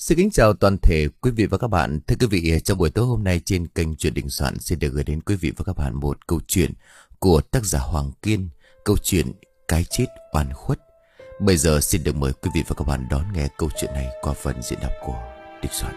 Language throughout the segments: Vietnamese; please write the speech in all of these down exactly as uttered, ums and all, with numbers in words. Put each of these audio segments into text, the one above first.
Xin kính chào toàn thể quý vị và các bạn. Thưa quý vị, trong buổi tối hôm nay trên kênh Chuyện Đình Soạn xin được gửi đến quý vị và các bạn một câu chuyện của tác giả Hoàng Kiên, câu chuyện Cái Chết Oan Khuất. Bây giờ xin được mời quý vị và các bạn đón nghe câu chuyện này qua phần diễn đọc của Đình Soạn.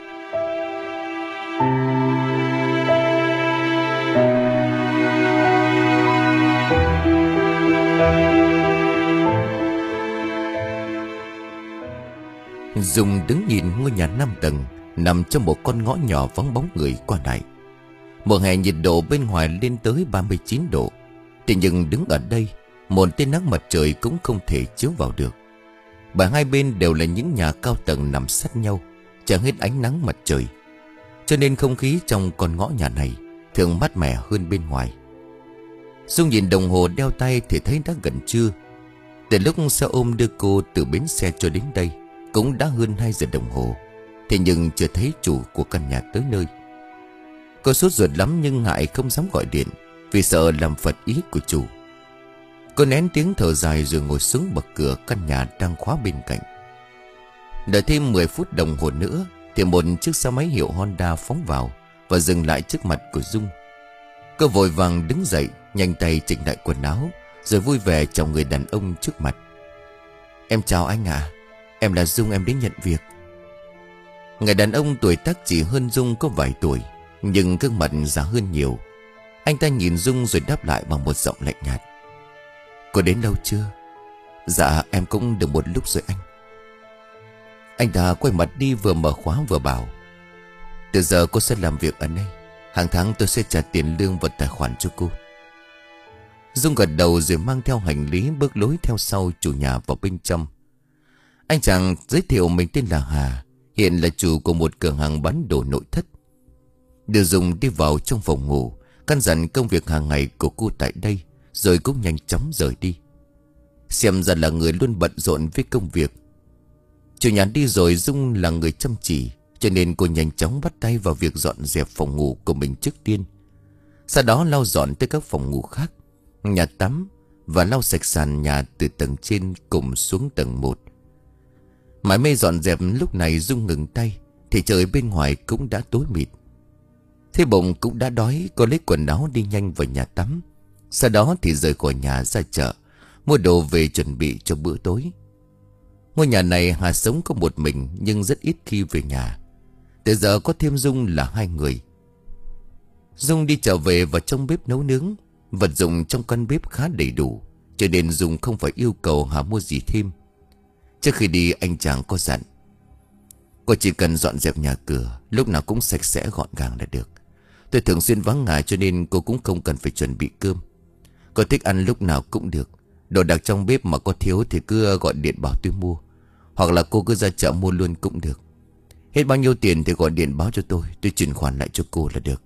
Dung đứng nhìn ngôi nhà năm tầng nằm trong một con ngõ nhỏ vắng bóng người qua lại. Mùa hè nhiệt độ bên ngoài lên tới ba mươi chín độ. Thế nhưng đứng ở đây, một tia nắng mặt trời cũng không thể chiếu vào được. Bởi hai bên đều là những nhà cao tầng nằm sát nhau, chẳng hết ánh nắng mặt trời. Cho nên không khí trong con ngõ nhà này thường mát mẻ hơn bên ngoài. Dung nhìn đồng hồ đeo tay thì thấy đã gần trưa. Từ lúc xe ôm đưa cô từ bến xe cho đến đây cũng đã hơn hai giờ đồng hồ. Thế nhưng chưa thấy chủ của căn nhà tới nơi. Cô sốt ruột lắm nhưng ngại không dám gọi điện, vì sợ làm phật ý của chủ. Cô nén tiếng thở dài rồi ngồi xuống bậc cửa căn nhà đang khóa bên cạnh. Đợi thêm mười phút đồng hồ nữa thì một chiếc xe máy hiệu Honda phóng vào và dừng lại trước mặt của Dung. Cô vội vàng đứng dậy, nhanh tay chỉnh lại quần áo, rồi vui vẻ chào người đàn ông trước mặt. Em chào anh ạ. Em là Dung, em đến nhận việc. Người đàn ông tuổi tác chỉ hơn Dung có vài tuổi, nhưng gương mặt già hơn nhiều. Anh ta nhìn Dung rồi đáp lại bằng một giọng lạnh nhạt. Cô đến lâu chưa? Dạ em cũng được một lúc rồi anh. Anh ta quay mặt đi, vừa mở khóa vừa bảo. Từ giờ cô sẽ làm việc ở đây. Hàng tháng tôi sẽ trả tiền lương vào tài khoản cho cô. Dung gật đầu rồi mang theo hành lý bước lối theo sau chủ nhà vào bên trong. Anh chàng giới thiệu mình tên là Hà, hiện là chủ của một cửa hàng bán đồ nội thất. Đưa Dung đi vào trong phòng ngủ, căn dặn công việc hàng ngày của cô tại đây, rồi cũng nhanh chóng rời đi. Xem ra là người luôn bận rộn với công việc. Chủ nhà đi rồi, Dung là người chăm chỉ, cho nên cô nhanh chóng bắt tay vào việc dọn dẹp phòng ngủ của mình trước tiên. Sau đó lau dọn tới các phòng ngủ khác, nhà tắm, và lau sạch sàn nhà từ tầng trên cùng xuống tầng một. Mãi mê dọn dẹp lúc này Dung ngừng tay thì trời bên ngoài cũng đã tối mịt. Thế bụng cũng đã đói, cô lấy quần áo đi nhanh vào nhà tắm. Sau đó thì rời khỏi nhà ra chợ, mua đồ về chuẩn bị cho bữa tối. Ngôi nhà này Hà sống có một mình nhưng rất ít khi về nhà. Từ giờ có thêm Dung là hai người. Dung đi chợ về và trong bếp nấu nướng. Vật dụng trong căn bếp khá đầy đủ, cho nên Dung không phải yêu cầu Hà mua gì thêm. Trước khi đi anh chàng có dặn. Cô chỉ cần dọn dẹp nhà cửa, lúc nào cũng sạch sẽ gọn gàng là được. Tôi thường xuyên vắng nhà cho nên cô cũng không cần phải chuẩn bị cơm. Cô thích ăn lúc nào cũng được. Đồ đạc trong bếp mà có thiếu thì cứ gọi điện bảo tôi mua. Hoặc là cô cứ ra chợ mua luôn cũng được. Hết bao nhiêu tiền thì gọi điện báo cho tôi, tôi chuyển khoản lại cho cô là được.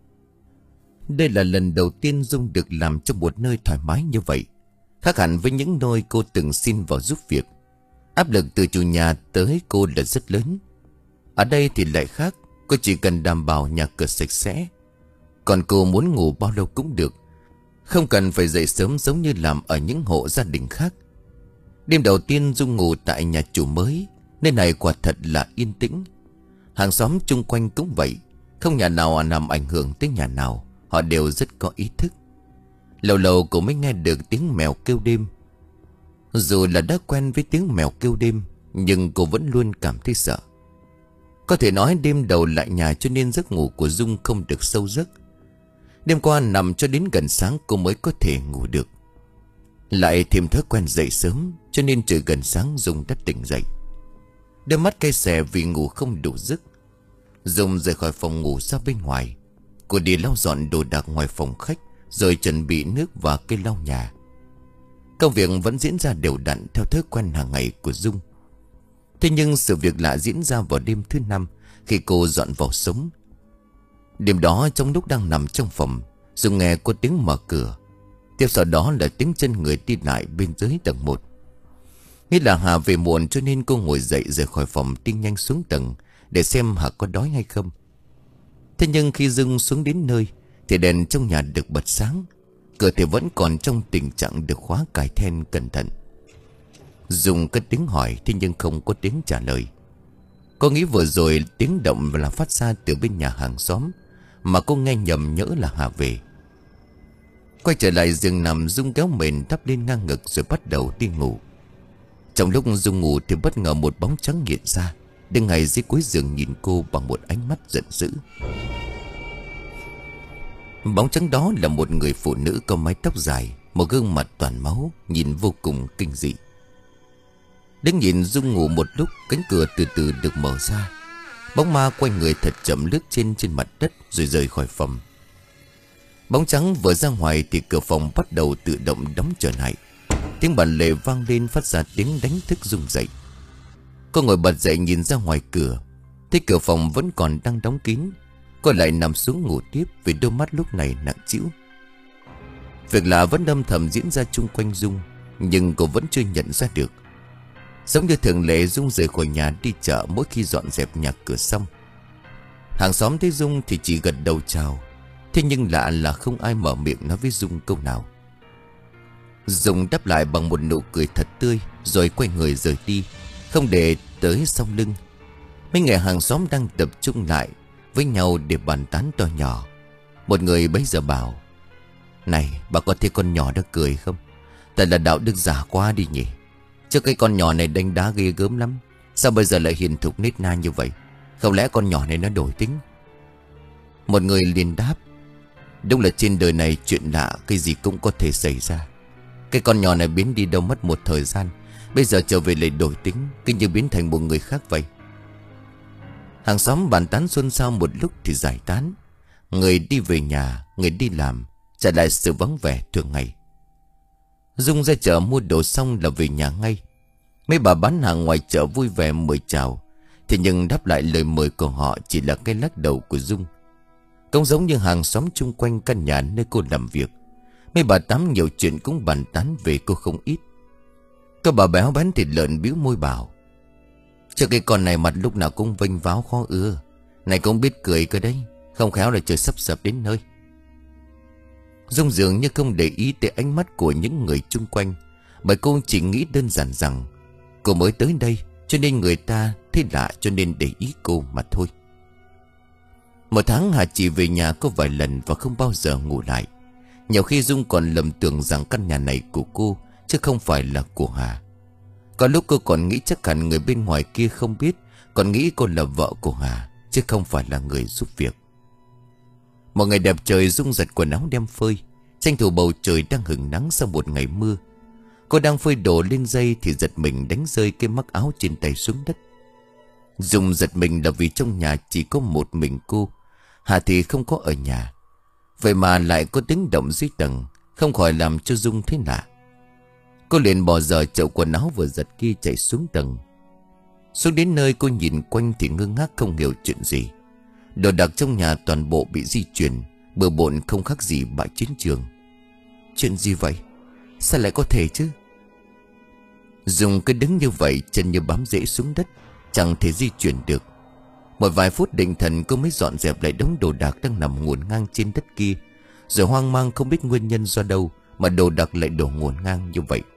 Đây là lần đầu tiên Dung được làm trong một nơi thoải mái như vậy, khác hẳn với những nơi cô từng xin vào giúp việc. Áp lực từ chủ nhà tới cô là rất lớn. Ở đây thì lại khác, cô chỉ cần đảm bảo nhà cửa sạch sẽ. Còn cô muốn ngủ bao lâu cũng được, không cần phải dậy sớm giống như làm ở những hộ gia đình khác. Đêm đầu tiên Dung ngủ tại nhà chủ mới, nơi này quả thật là yên tĩnh. Hàng xóm chung quanh cũng vậy, không nhà nào làm ảnh hưởng tới nhà nào. Họ đều rất có ý thức. Lâu lâu cô mới nghe được tiếng mèo kêu đêm. Dù là đã quen với tiếng mèo kêu đêm, nhưng cô vẫn luôn cảm thấy sợ. Có thể nói đêm đầu lại nhà cho nên giấc ngủ của Dung không được sâu giấc. Đêm qua nằm cho đến gần sáng cô mới có thể ngủ được. Lại thêm thói quen dậy sớm, cho nên trời gần sáng Dung đã tỉnh dậy. Đôi mắt cay xè vì ngủ không đủ giấc. Dung rời khỏi phòng ngủ ra bên ngoài. Cô đi lau dọn đồ đạc ngoài phòng khách, rồi chuẩn bị nước và cây lau nhà. Công việc vẫn diễn ra đều đặn theo thói quen hàng ngày của Dung. Thế nhưng sự việc lạ diễn ra vào đêm thứ năm, khi cô dọn vào sống. Đêm đó trong lúc đang nằm trong phòng, Dung nghe có tiếng mở cửa. Tiếp sau đó là tiếng chân người đi lại bên dưới tầng một. Nghĩ là Hà về muộn cho nên cô ngồi dậy rời khỏi phòng, đi nhanh xuống tầng để xem Hà có đói hay không. Thế nhưng khi Dung xuống đến nơi thì đèn trong nhà được bật sáng. Cửa thì vẫn còn trong tình trạng được khóa cài then cẩn thận. Dung cất tiếng hỏi, thế nhưng không có tiếng trả lời. Cô nghĩ vừa rồi tiếng động là phát ra từ bên nhà hàng xóm, mà cô nghe nhầm nhỡ là Hà về. Quay trở lại giường nằm, Dung kéo mền đắp lên ngang ngực rồi bắt đầu đi ngủ. Trong lúc Dung ngủ thì bất ngờ một bóng trắng hiện ra, đứng ngay dưới cuối giường nhìn cô bằng một ánh mắt giận dữ. Bóng trắng đó là một người phụ nữ có mái tóc dài, một gương mặt toàn máu, nhìn vô cùng kinh dị. Đứng nhìn Dung ngủ một lúc, cánh cửa từ từ được mở ra. Bóng ma quay người thật chậm lướt trên trên mặt đất rồi rời khỏi phòng. Bóng trắng vừa ra ngoài thì cửa phòng bắt đầu tự động đóng trở lại. Tiếng bàn lề vang lên phát ra tiếng đánh thức Dung dậy. Cô ngồi bật dậy nhìn ra ngoài cửa, thấy cửa phòng vẫn còn đang đóng kín. Cô lại nằm xuống ngủ tiếp vì đôi mắt lúc này nặng trĩu. Việc lạ vẫn âm thầm diễn ra chung quanh Dung, nhưng cô vẫn chưa nhận ra được. Giống như thường lệ, Dung rời khỏi nhà đi chợ mỗi khi dọn dẹp nhà cửa xong. Hàng xóm thấy Dung thì chỉ gật đầu chào. Thế nhưng lạ là không ai mở miệng nói với Dung câu nào. Dung đáp lại bằng một nụ cười thật tươi, rồi quay người rời đi, không để tới sau lưng. Mấy người hàng xóm đang tập trung lại với nhau để bàn tán to nhỏ. Một người bấy giờ bảo: "Này, bà có thấy con nhỏ đó cười không? Thật là đạo đức giả quá đi nhỉ. Trước cái con nhỏ này đánh đá ghê gớm lắm, sao bây giờ lại hiền thục nết na như vậy? Không lẽ con nhỏ này nó đổi tính?" Một người liền đáp: "Đúng là trên đời này chuyện lạ cái gì cũng có thể xảy ra. Cái con nhỏ này biến đi đâu mất một thời gian, bây giờ trở về lại đổi tính, cứ như biến thành một người khác vậy." Hàng xóm bàn tán xôn xao một lúc thì giải tán. Người đi về nhà, người đi làm, trả lại sự vắng vẻ thường ngày. Dung ra chợ mua đồ xong là về nhà ngay. Mấy bà bán hàng ngoài chợ vui vẻ mời chào, thế nhưng đáp lại lời mời của họ chỉ là cái lắc đầu của Dung. Cũng giống như hàng xóm chung quanh căn nhà nơi cô làm việc, mấy bà tám nhiều chuyện cũng bàn tán về cô không ít. Có bà béo bán thịt lợn bĩu môi bảo: "Chứ cái con này mặt lúc nào cũng vênh váo khó ưa, này cũng biết cười cơ đấy, không khéo là trời sắp sập đến nơi." Dung dường như không để ý tới ánh mắt của những người chung quanh, bởi cô chỉ nghĩ đơn giản rằng cô mới tới đây cho nên người ta thấy lạ cho nên để ý cô mà thôi. Một tháng Hà chỉ về nhà có vài lần và không bao giờ ngủ lại. Nhiều khi Dung còn lầm tưởng rằng căn nhà này của cô chứ không phải là của Hà. Có lúc cô còn nghĩ chắc hẳn người bên ngoài kia không biết, còn nghĩ cô là vợ của Hà chứ không phải là người giúp việc. Một ngày đẹp trời, Dung giặt quần áo đem phơi, tranh thủ bầu trời đang hửng nắng sau một ngày mưa. Cô đang phơi đồ lên dây thì giật mình đánh rơi cái mắc áo trên tay xuống đất. Dung giật mình là vì trong nhà chỉ có một mình cô, Hà thì không có ở nhà. Vậy mà lại có tiếng động dưới tầng, không khỏi làm cho Dung thấy lạ. Cô liền bỏ dở chậu quần áo vừa giặt kia chạy xuống tầng. Xuống đến nơi cô nhìn quanh thì ngơ ngác không hiểu chuyện gì. Đồ đạc trong nhà toàn bộ bị di chuyển, bừa bộn không khác gì bãi chiến trường. Chuyện gì vậy? Sao lại có thể chứ? Dung cứ đứng như vậy, chân như bám rễ xuống đất, chẳng thể di chuyển được. Một vài phút định thần cô mới dọn dẹp lại đống đồ đạc đang nằm ngổn ngang trên đất kia, rồi hoang mang không biết nguyên nhân do đâu mà đồ đạc lại đổ ngổn ngang như vậy.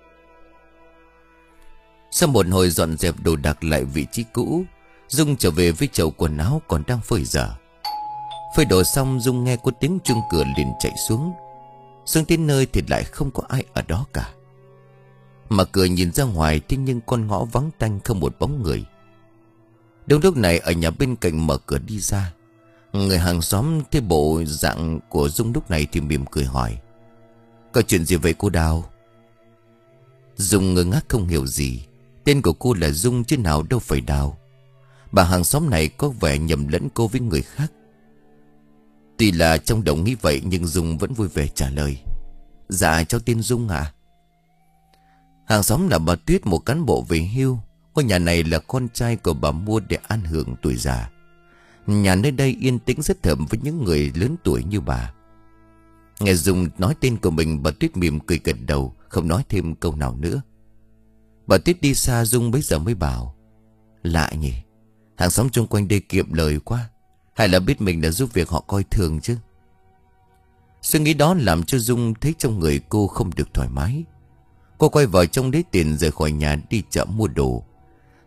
Sau một hồi dọn dẹp đồ đạc lại vị trí cũ, Dung trở về với chậu quần áo còn đang phơi dở. Phơi đồ xong, Dung nghe có tiếng chuông cửa liền chạy xuống. Xuống đến nơi thì lại không có ai ở đó cả. Mà cửa nhìn ra ngoài thế nhưng con ngõ vắng tanh không một bóng người. Đúng lúc này ở nhà bên cạnh mở cửa đi ra. Người hàng xóm thấy bộ dạng của Dung lúc này thì mỉm cười hỏi: "Có chuyện gì vậy cô Đào?" Dung ngơ ngác không hiểu gì. Tên của cô là Dung chứ nào đâu phải Đào. Bà hàng xóm này có vẻ nhầm lẫn cô với người khác. Tuy là trong đầu nghĩ vậy nhưng Dung vẫn vui vẻ trả lời: "Dạ cháu tên Dung ạ." À? Hàng xóm là bà Tuyết, một cán bộ về hưu. Ngôi nhà này là con trai của bà mua để an hưởng tuổi già. Nhà nơi đây yên tĩnh rất hợp với những người lớn tuổi như bà. Nghe Dung nói tên của mình, bà Tuyết mỉm cười gật đầu, không nói thêm câu nào nữa. Bà Tuyết đi xa, Dung bấy giờ mới bảo: "Lạ nhỉ, hàng xóm chung quanh đây kiệm lời quá. Hay là biết mình đã giúp việc họ coi thường chứ?" Suy nghĩ đó làm cho Dung thấy trong người cô không được thoải mái. Cô quay vào trong lấy tiền rời khỏi nhà đi chợ mua đồ.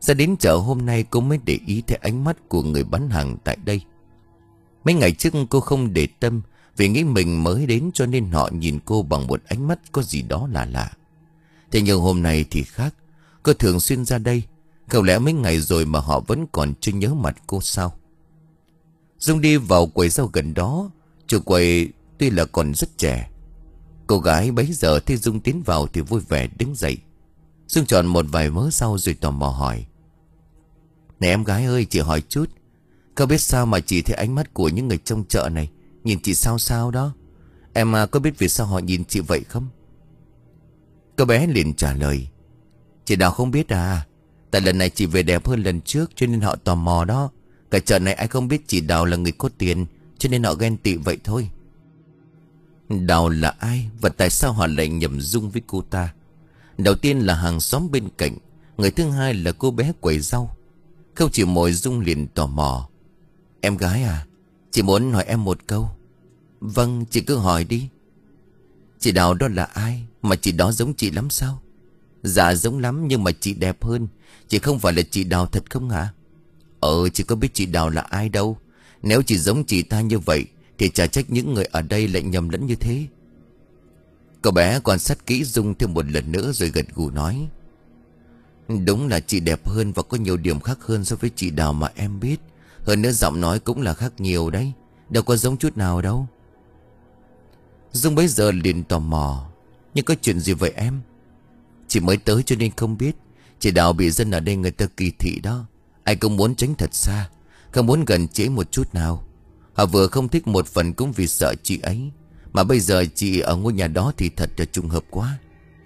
Ra đến chợ hôm nay cô mới để ý thấy ánh mắt của người bán hàng tại đây. Mấy ngày trước cô không để tâm, vì nghĩ mình mới đến cho nên họ nhìn cô bằng một ánh mắt có gì đó lạ lạ. Thế nhưng hôm nay thì khác. Cô thường xuyên ra đây. Không lẽ mấy ngày rồi mà họ vẫn còn chưa nhớ mặt cô sao? Dung đi vào quầy rau gần đó. Chủ quầy tuy là còn rất trẻ. Cô gái bấy giờ thấy Dung tiến vào thì vui vẻ đứng dậy. Dung chọn một vài mớ rau rồi tò mò hỏi: "Này em gái ơi, chị hỏi chút, có biết sao mà chị thấy ánh mắt của những người trong chợ này nhìn chị sao sao đó? Em à, có biết vì sao họ nhìn chị vậy không?" Cô bé liền trả lời: "Chị Đào không biết à? Tại lần này chị về đẹp hơn lần trước cho nên họ tò mò đó. Cả chợ này ai không biết chị Đào là người có tiền, cho nên họ ghen tị vậy thôi." Đào là ai và tại sao họ lại nhầm Dung với cô ta? Đầu tiên là hàng xóm bên cạnh, người thứ hai là cô bé quầy rau. Không chỉ mỗi Dung liền tò mò: "Em gái à, chị muốn hỏi em một câu." "Vâng, chị cứ hỏi đi." "Chị Đào đó là ai mà chị đó giống chị lắm sao?" "Dạ giống lắm, nhưng mà chị đẹp hơn. Chị không phải là chị Đào thật không hả?" "Ờ, chị có biết chị Đào là ai đâu. Nếu chị giống chị ta như vậy thì chả trách những người ở đây lại nhầm lẫn như thế." Cậu bé quan sát kỹ Dung thêm một lần nữa rồi gật gù nói: "Đúng là chị đẹp hơn và có nhiều điểm khác hơn so với chị Đào mà em biết. Hơn nữa giọng nói cũng là khác nhiều đấy, đâu có giống chút nào đâu." Dung bấy giờ liền tò mò: "Nhưng có chuyện gì vậy em?" "Chị mới tới cho nên không biết. Chị Đào bị dân ở đây người ta kỳ thị đó. Ai cũng muốn tránh thật xa, không muốn gần chị ấy một chút nào. Họ vừa không thích một phần cũng vì sợ chị ấy. Mà bây giờ chị ở ngôi nhà đó thì thật là trùng hợp quá."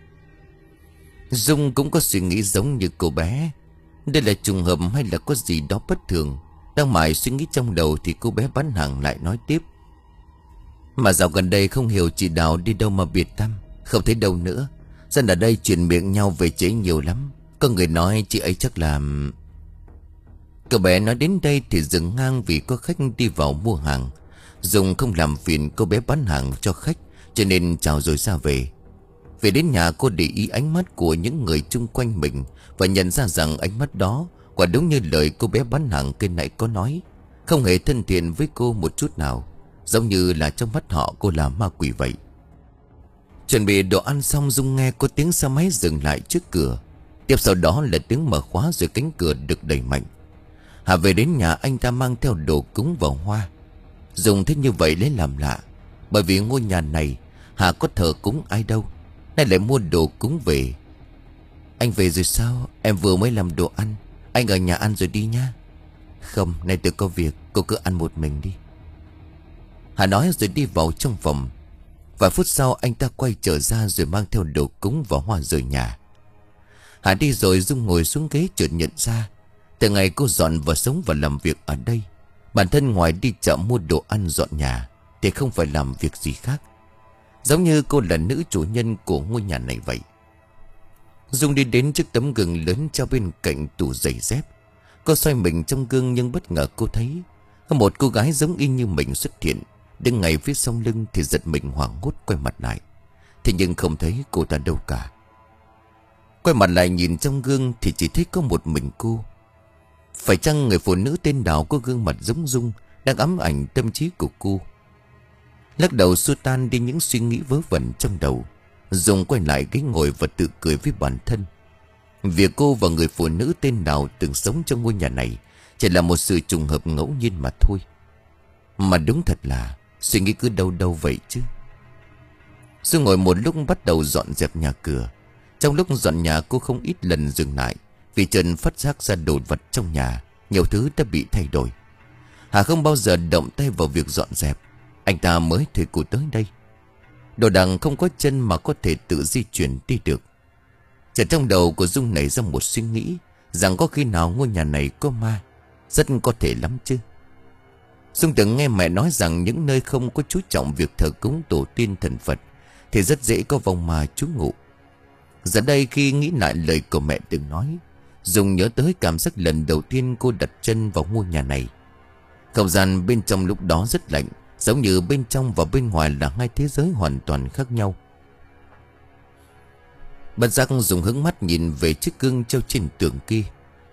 Dung cũng có suy nghĩ giống như cô bé. Đây là trùng hợp hay là có gì đó bất thường? Đang mải suy nghĩ trong đầu thì cô bé bán hàng lại nói tiếp: "Mà dạo gần đây không hiểu chị Đào đi đâu mà biệt tăm, không thấy đâu nữa. Dân ở đây truyền miệng nhau về chị ấy nhiều lắm. Có người nói chị ấy chắc là..." Cô bé nói đến đây thì dừng ngang vì có khách đi vào mua hàng. Dung không làm phiền cô bé bán hàng cho khách, cho nên chào rồi ra về. Về đến nhà cô để ý ánh mắt của những người chung quanh mình và nhận ra rằng ánh mắt đó quả đúng như lời cô bé bán hàng cây nãy có nói, không hề thân thiện với cô một chút nào, giống như là trong mắt họ cô là ma quỷ vậy. Chuẩn bị đồ ăn xong, Dung nghe có tiếng xe máy dừng lại trước cửa. Tiếp sau đó là tiếng mở khóa rồi cánh cửa được đẩy mạnh. Hà về đến nhà, anh ta mang theo đồ cúng và hoa. Dung thấy như vậy lấy làm lạ, bởi vì ngôi nhà này Hà có thờ cúng ai đâu, nay lại mua đồ cúng về. "Anh về rồi sao? Em vừa mới làm đồ ăn. Anh ở nhà ăn rồi đi nhá." "Không, nay tôi có việc, cô cứ ăn một mình đi." Hà nói rồi đi vào trong phòng. Vài phút sau anh ta quay trở ra rồi mang theo đồ cúng và hoa rời nhà. Hà đi rồi, Dung ngồi xuống ghế chợt nhận ra, từ ngày cô dọn và sống và làm việc ở đây, bản thân ngoài đi chợ mua đồ ăn dọn nhà thì không phải làm việc gì khác, giống như cô là nữ chủ nhân của ngôi nhà này vậy. Dung đi đến trước tấm gương lớn treo bên cạnh tủ giày dép. Cô xoay mình trong gương nhưng bất ngờ cô thấy có một cô gái giống y như mình xuất hiện, đứng ngay phía sau lưng thì giật mình hoảng hốt quay mặt lại. Thế nhưng không thấy cô ta đâu cả. Quay mặt lại nhìn trong gương thì chỉ thấy có một mình cô. Phải chăng người phụ nữ tên Đào có gương mặt giống Dung đang ám ảnh tâm trí của cô? Lắc đầu xua tan đi những suy nghĩ vớ vẩn trong đầu, Dung quay lại ghế ngồi và tự cười với bản thân. Việc cô và người phụ nữ tên Đào từng sống trong ngôi nhà này chỉ là một sự trùng hợp ngẫu nhiên mà thôi. Mà đúng thật là suy nghĩ cứ đâu đâu vậy chứ. Dung ngồi một lúc bắt đầu dọn dẹp nhà cửa. Trong lúc dọn nhà cô không ít lần dừng lại, vì Trần phát giác ra đồ vật trong nhà nhiều thứ đã bị thay đổi. Hà không bao giờ động tay vào việc dọn dẹp. Anh ta mới thuê cô tới đây. Đồ đằng không có chân mà có thể tự di chuyển đi được. Chợt trong đầu của Dung nảy ra một suy nghĩ rằng có khi nào ngôi nhà này có ma. Rất có thể lắm chứ. Dung từng nghe mẹ nói rằng những nơi không có chú trọng việc thờ cúng tổ tiên thần Phật thì rất dễ có vong ma trú ngụ. Giờ đây khi nghĩ lại lời của mẹ từng nói, Dung nhớ tới cảm giác lần đầu tiên cô đặt chân vào ngôi nhà này. Không gian bên trong lúc đó rất lạnh, giống như bên trong và bên ngoài là hai thế giới hoàn toàn khác nhau. Bất giác Dung hướng mắt nhìn về chiếc gương treo trên tường kia.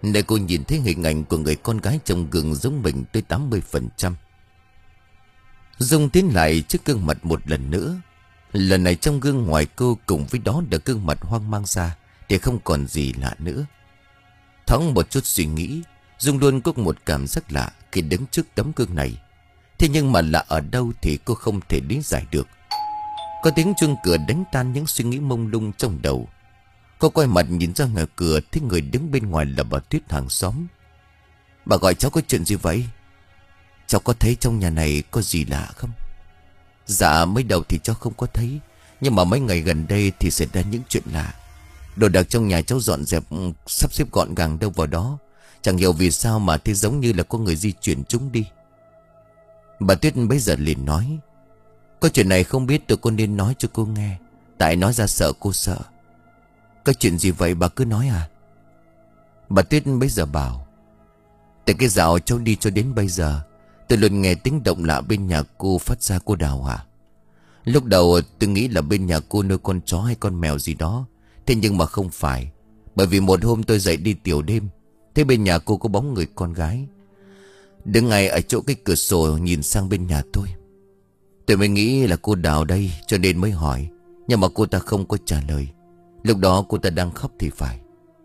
Nơi cô nhìn thấy hình ảnh của người con gái trong gương giống mình tới tám mươi phần trăm. Dung tiến lại trước gương mặt một lần nữa. Lần này trong gương ngoài cô cùng với đó là gương mặt hoang mang ra, thì không còn gì lạ nữa. Thoáng một chút suy nghĩ, Dung luôn có một cảm giác lạ khi đứng trước tấm gương này. Thế nhưng mà lạ ở đâu thì cô không thể lý giải được. Có tiếng chuông cửa đánh tan những suy nghĩ mông lung trong đầu. Cô quay mặt nhìn ra ngoài cửa, thấy người đứng bên ngoài là bà Tuyết hàng xóm. Bà gọi cháu có chuyện gì vậy? Cháu có thấy trong nhà này có gì lạ không? Dạ mới đầu thì cháu không có thấy, nhưng mà mấy ngày gần đây thì xảy ra những chuyện lạ. Đồ đạc trong nhà cháu dọn dẹp sắp xếp gọn gàng đâu vào đó. Chẳng hiểu vì sao mà thấy giống như là có người di chuyển chúng đi. Bà Tuyết bấy giờ liền nói: có chuyện này không biết tụi con nên nói cho cô nghe, tại nói ra sợ cô sợ. Có chuyện gì vậy bà cứ nói à? Bà Tuyết bấy giờ bảo: từ cái dạo cháu đi cho đến bây giờ, tôi luôn nghe tiếng động lạ bên nhà cô phát ra. Cô Đào à? Lúc đầu tôi nghĩ là bên nhà cô nuôi con chó hay con mèo gì đó. Thế nhưng mà không phải. Bởi vì một hôm tôi dậy đi tiểu đêm, thế bên nhà cô có bóng người con gái đứng ngay ở chỗ cái cửa sổ nhìn sang bên nhà tôi. Tôi mới nghĩ là cô Đào đây cho nên mới hỏi, nhưng mà cô ta không có trả lời. Lúc đó cô ta đang khóc thì phải.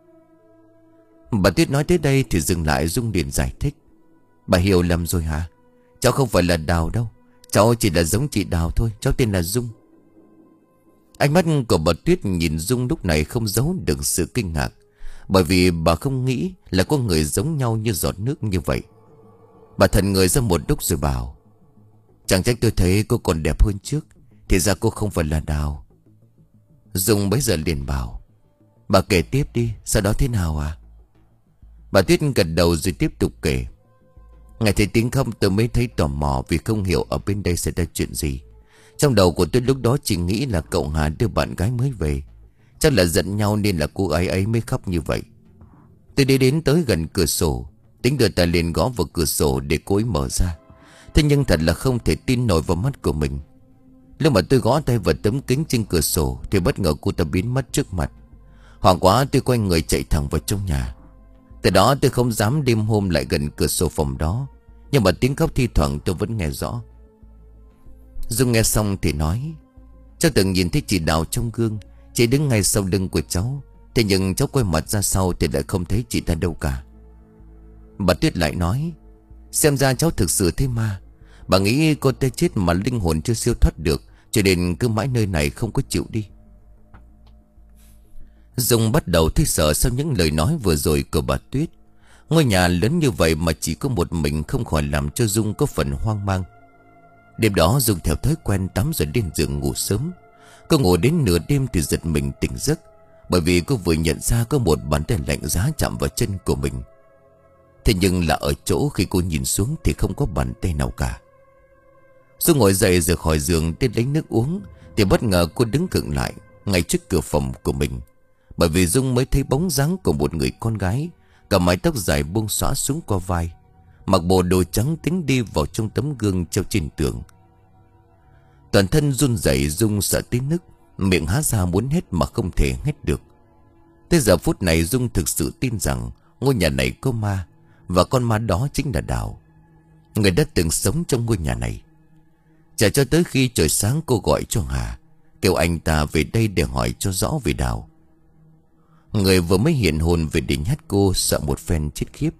Bà Tuyết nói tới đây thì dừng lại. Dung liền giải thích: bà hiểu lầm rồi hả? Cháu không phải là Đào đâu. Cháu chỉ là giống chị Đào thôi. Cháu tên là Dung. Ánh mắt của bà Tuyết nhìn Dung lúc này không giấu được sự kinh ngạc, bởi vì bà không nghĩ là có người giống nhau như giọt nước như vậy. Bà thần người ra một lúc rồi bảo: chẳng trách tôi thấy cô còn đẹp hơn trước. Thì ra cô không phải là Đào. Dung bấy giờ liền bảo: bà kể tiếp đi, sau đó thế nào à? Bà Tuyết gật đầu rồi tiếp tục kể: ngày thấy tiếng khóc tôi mới thấy tò mò, vì không hiểu ở bên đây xảy ra chuyện gì. Trong đầu của tôi lúc đó chỉ nghĩ là cậu Hà đưa bạn gái mới về, chắc là giận nhau nên là cô ấy ấy mới khóc như vậy. Tôi đi đến tới gần cửa sổ, tính đưa tay lên gõ vào cửa sổ để cô ấy mở ra. Thế nhưng thật là không thể tin nổi vào mắt của mình. Lúc mà tôi gõ tay vào tấm kính trên cửa sổ thì bất ngờ cô ta biến mất trước mặt. Hoảng quá tôi quay người chạy thẳng vào trong nhà. Từ đó tôi không dám đêm hôm lại gần cửa sổ phòng đó, nhưng mà tiếng khóc thi thoảng tôi vẫn nghe rõ. Dung nghe xong thì nói: cháu từng nhìn thấy chị Đào trong gương. Chị đứng ngay sau lưng của cháu. Thế nhưng cháu quay mặt ra sau thì lại không thấy chị ta đâu cả. Bà Tuyết lại nói: xem ra cháu thực sự thấy ma. Bà nghĩ cô ta chết mà linh hồn chưa siêu thoát được, cho nên cứ mãi nơi này không có chịu đi. Dung bắt đầu thấy sợ sau những lời nói vừa rồi của bà Tuyết. Ngôi nhà lớn như vậy mà chỉ có một mình không khỏi làm cho Dung có phần hoang mang. Đêm đó Dung theo thói quen tắm rồi lên giường ngủ sớm. Cô ngủ đến nửa đêm thì giật mình tỉnh giấc, bởi vì cô vừa nhận ra có một bàn tay lạnh giá chạm vào chân của mình. Thế nhưng là ở chỗ khi cô nhìn xuống thì không có bàn tay nào cả. Dung ngồi dậy rồi khỏi giường đến lấy nước uống, thì bất ngờ cô đứng khựng lại ngay trước cửa phòng của mình. Bởi vì Dung mới thấy bóng dáng của một người con gái, cả mái tóc dài buông xõa xuống qua vai, mặc bộ đồ trắng tính đi vào trong tấm gương treo trên tường. Toàn thân run rẩy, Dung sợ tới nức, miệng há ra muốn hét mà không thể hét được. Tới giờ phút này Dung thực sự tin rằng ngôi nhà này có ma, và con ma đó chính là Đào, người đã từng sống trong ngôi nhà này. Chả cho tới khi trời sáng cô gọi cho Hà, kêu anh ta về đây để hỏi cho rõ về Đào. Người vừa mới hiện hồn về đỉnh hát cô sợ một phen chết khiếp.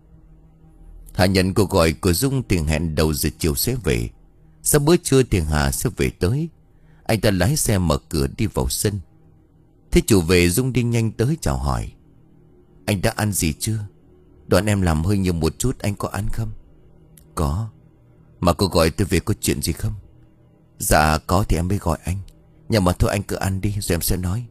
Hà nhận cuộc gọi của Dung thì hẹn đầu giờ chiều sẽ về. Sau bữa trưa thì Hà sẽ về tới. Anh ta lái xe mở cửa đi vào sân. Thế chủ về Dung đi nhanh tới chào hỏi: anh đã ăn gì chưa? Đoạn em làm hơi nhiều một chút, anh có ăn không? Có. Mà cô gọi tôi về có chuyện gì không? Dạ có thì em mới gọi anh, nhưng mà thôi anh cứ ăn đi rồi em sẽ nói.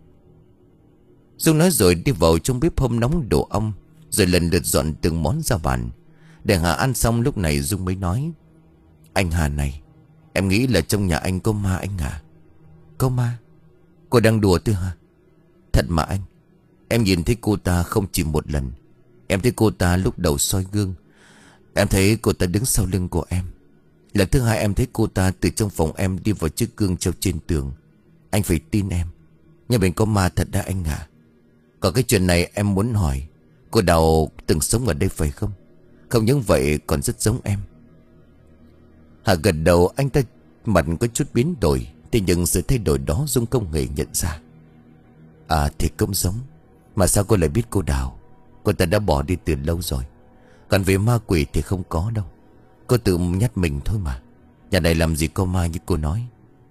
Dung nói rồi đi vào trong bếp hâm nóng đồ ong, rồi lần lượt dọn từng món ra bàn. Để Hà ăn xong lúc này Dung mới nói: anh Hà này, em nghĩ là trong nhà anh có ma anh à? Có ma? Cô đang đùa tôi hả? Thật mà anh, em nhìn thấy cô ta không chỉ một lần. Em thấy cô ta lúc đầu soi gương, em thấy cô ta đứng sau lưng của em. Lần thứ hai em thấy cô ta từ trong phòng em đi vào chiếc gương treo trên tường. Anh phải tin em, nhà mình có ma thật đã anh à. Còn cái chuyện này em muốn hỏi, Cô Đào từng sống ở đây phải không? Không những vậy còn rất giống em. Hà gật đầu. Anh ta mặt có chút biến đổi, thế nhưng sự thay đổi đó Dung không hề nhận ra. À thì cũng giống. Mà sao cô lại biết cô Đào? Cô ta đã bỏ đi từ lâu rồi. Còn về ma quỷ thì không có đâu. Cô tự nhắc mình thôi mà. Nhà này làm gì có ma như cô nói.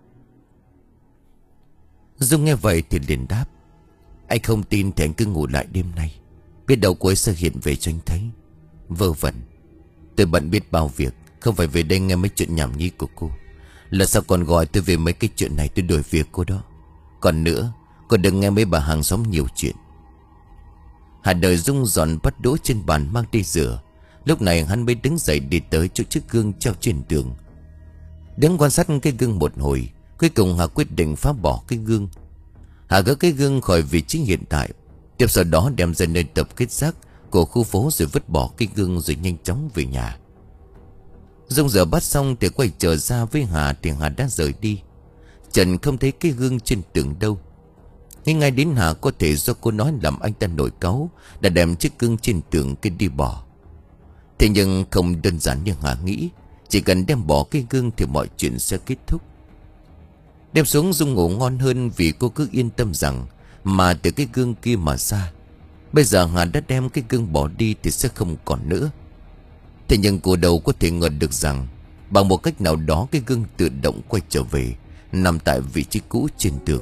Dung nghe vậy thì liền đáp. Anh không tin thì anh cứ ngủ lại đêm nay. Biết đâu cô ấy sẽ hiện về cho anh thấy. Vơ vẩn. Tôi bận biết bao việc, không phải về đây nghe mấy chuyện nhảm nhí của cô. Là sao còn gọi tôi về mấy cái chuyện này, tôi đuổi việc cô đó. Còn nữa, cô đừng nghe mấy bà hàng xóm nhiều chuyện. Hà Đời Dung dọn bát đũa trên bàn mang đi rửa. Lúc này hắn mới đứng dậy đi tới chỗ chiếc gương treo trên tường. Đứng quan sát cái gương một hồi, cuối cùng Hà quyết định phá bỏ cái gương. Hà gỡ cái gương khỏi vị trí hiện tại, tiếp sau đó đem ra nơi tập kết rác của khu phố rồi vứt bỏ cái gương rồi nhanh chóng về nhà. Dung rửa bát xong thì quay trở ra với Hà thì Hà đã rời đi. Trần không thấy cái gương trên tường đâu. Ngay ngay đến Hà có thể do cô nói làm anh ta nổi cáu, đã đem chiếc gương trên tường kia đi bỏ. Thế nhưng không đơn giản như Hà nghĩ. Chỉ cần đem bỏ cái gương thì mọi chuyện sẽ kết thúc. Đem xuống Dung ngủ ngon hơn, vì cô cứ yên tâm rằng mà từ cái gương kia mà ra. Bây giờ Hà đã đem cái gương bỏ đi thì sẽ không còn nữa. Thế nhưng cô đâu có thể ngờ được rằng bằng một cách nào đó cái gương tự động quay trở về, nằm tại vị trí cũ trên tường.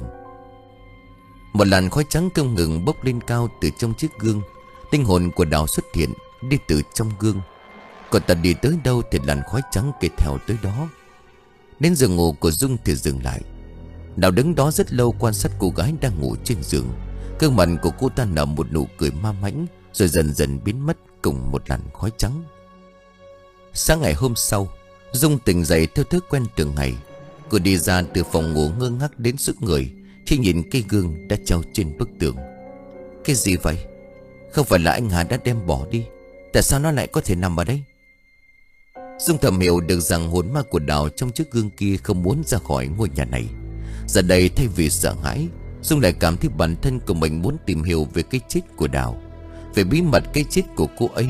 Một làn khói trắng không ngừng bốc lên cao từ trong chiếc gương. Linh hồn của Đào xuất hiện, đi từ trong gương. Còn ta đi tới đâu thì làn khói trắng kể theo tới đó. Đến giường ngủ của Dung thì dừng lại. Đào đứng đó rất lâu quan sát cô gái đang ngủ trên giường. Gương mặt của cô ta nở một nụ cười ma mãnh, rồi dần dần biến mất cùng một làn khói trắng. Sáng ngày hôm sau, Dung tỉnh dậy theo thói quen thường ngày. Cô đi ra từ phòng ngủ ngơ ngác đến sững người khi nhìn cây gương đã treo trên bức tường. Cái gì vậy? Không phải là anh Hà đã đem bỏ đi? Tại sao nó lại có thể nằm ở đây? Dung thầm hiểu được rằng hồn ma của Đào trong chiếc gương kia không muốn ra khỏi ngôi nhà này. Giờ đây thay vì sợ hãi, Dung lại cảm thấy bản thân của mình muốn tìm hiểu về cái chết của Đào, về bí mật cái chết của cô ấy.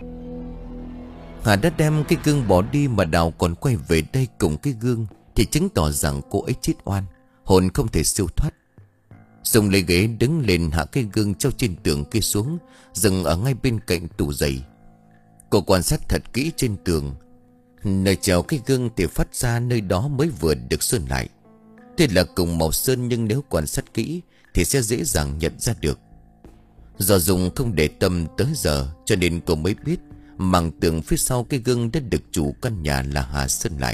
Hà đã đem cái gương bỏ đi mà Đào còn quay về đây cùng cái gương, thì chứng tỏ rằng cô ấy chết oan, hồn không thể siêu thoát. Dung lấy ghế đứng lên, hạ cái gương treo trên tường kia xuống, dừng ở ngay bên cạnh tủ giày. Cô quan sát thật kỹ trên tường. Nơi treo cái gương thì phát ra nơi đó mới vừa được sơn lại. Thế là cùng màu sơn, nhưng nếu quan sát kỹ thì sẽ dễ dàng nhận ra được. Do Dung không để tâm tới giờ, cho nên cô mới biết mảng tường phía sau cái gương đã được chủ căn nhà là Hà sơn lại.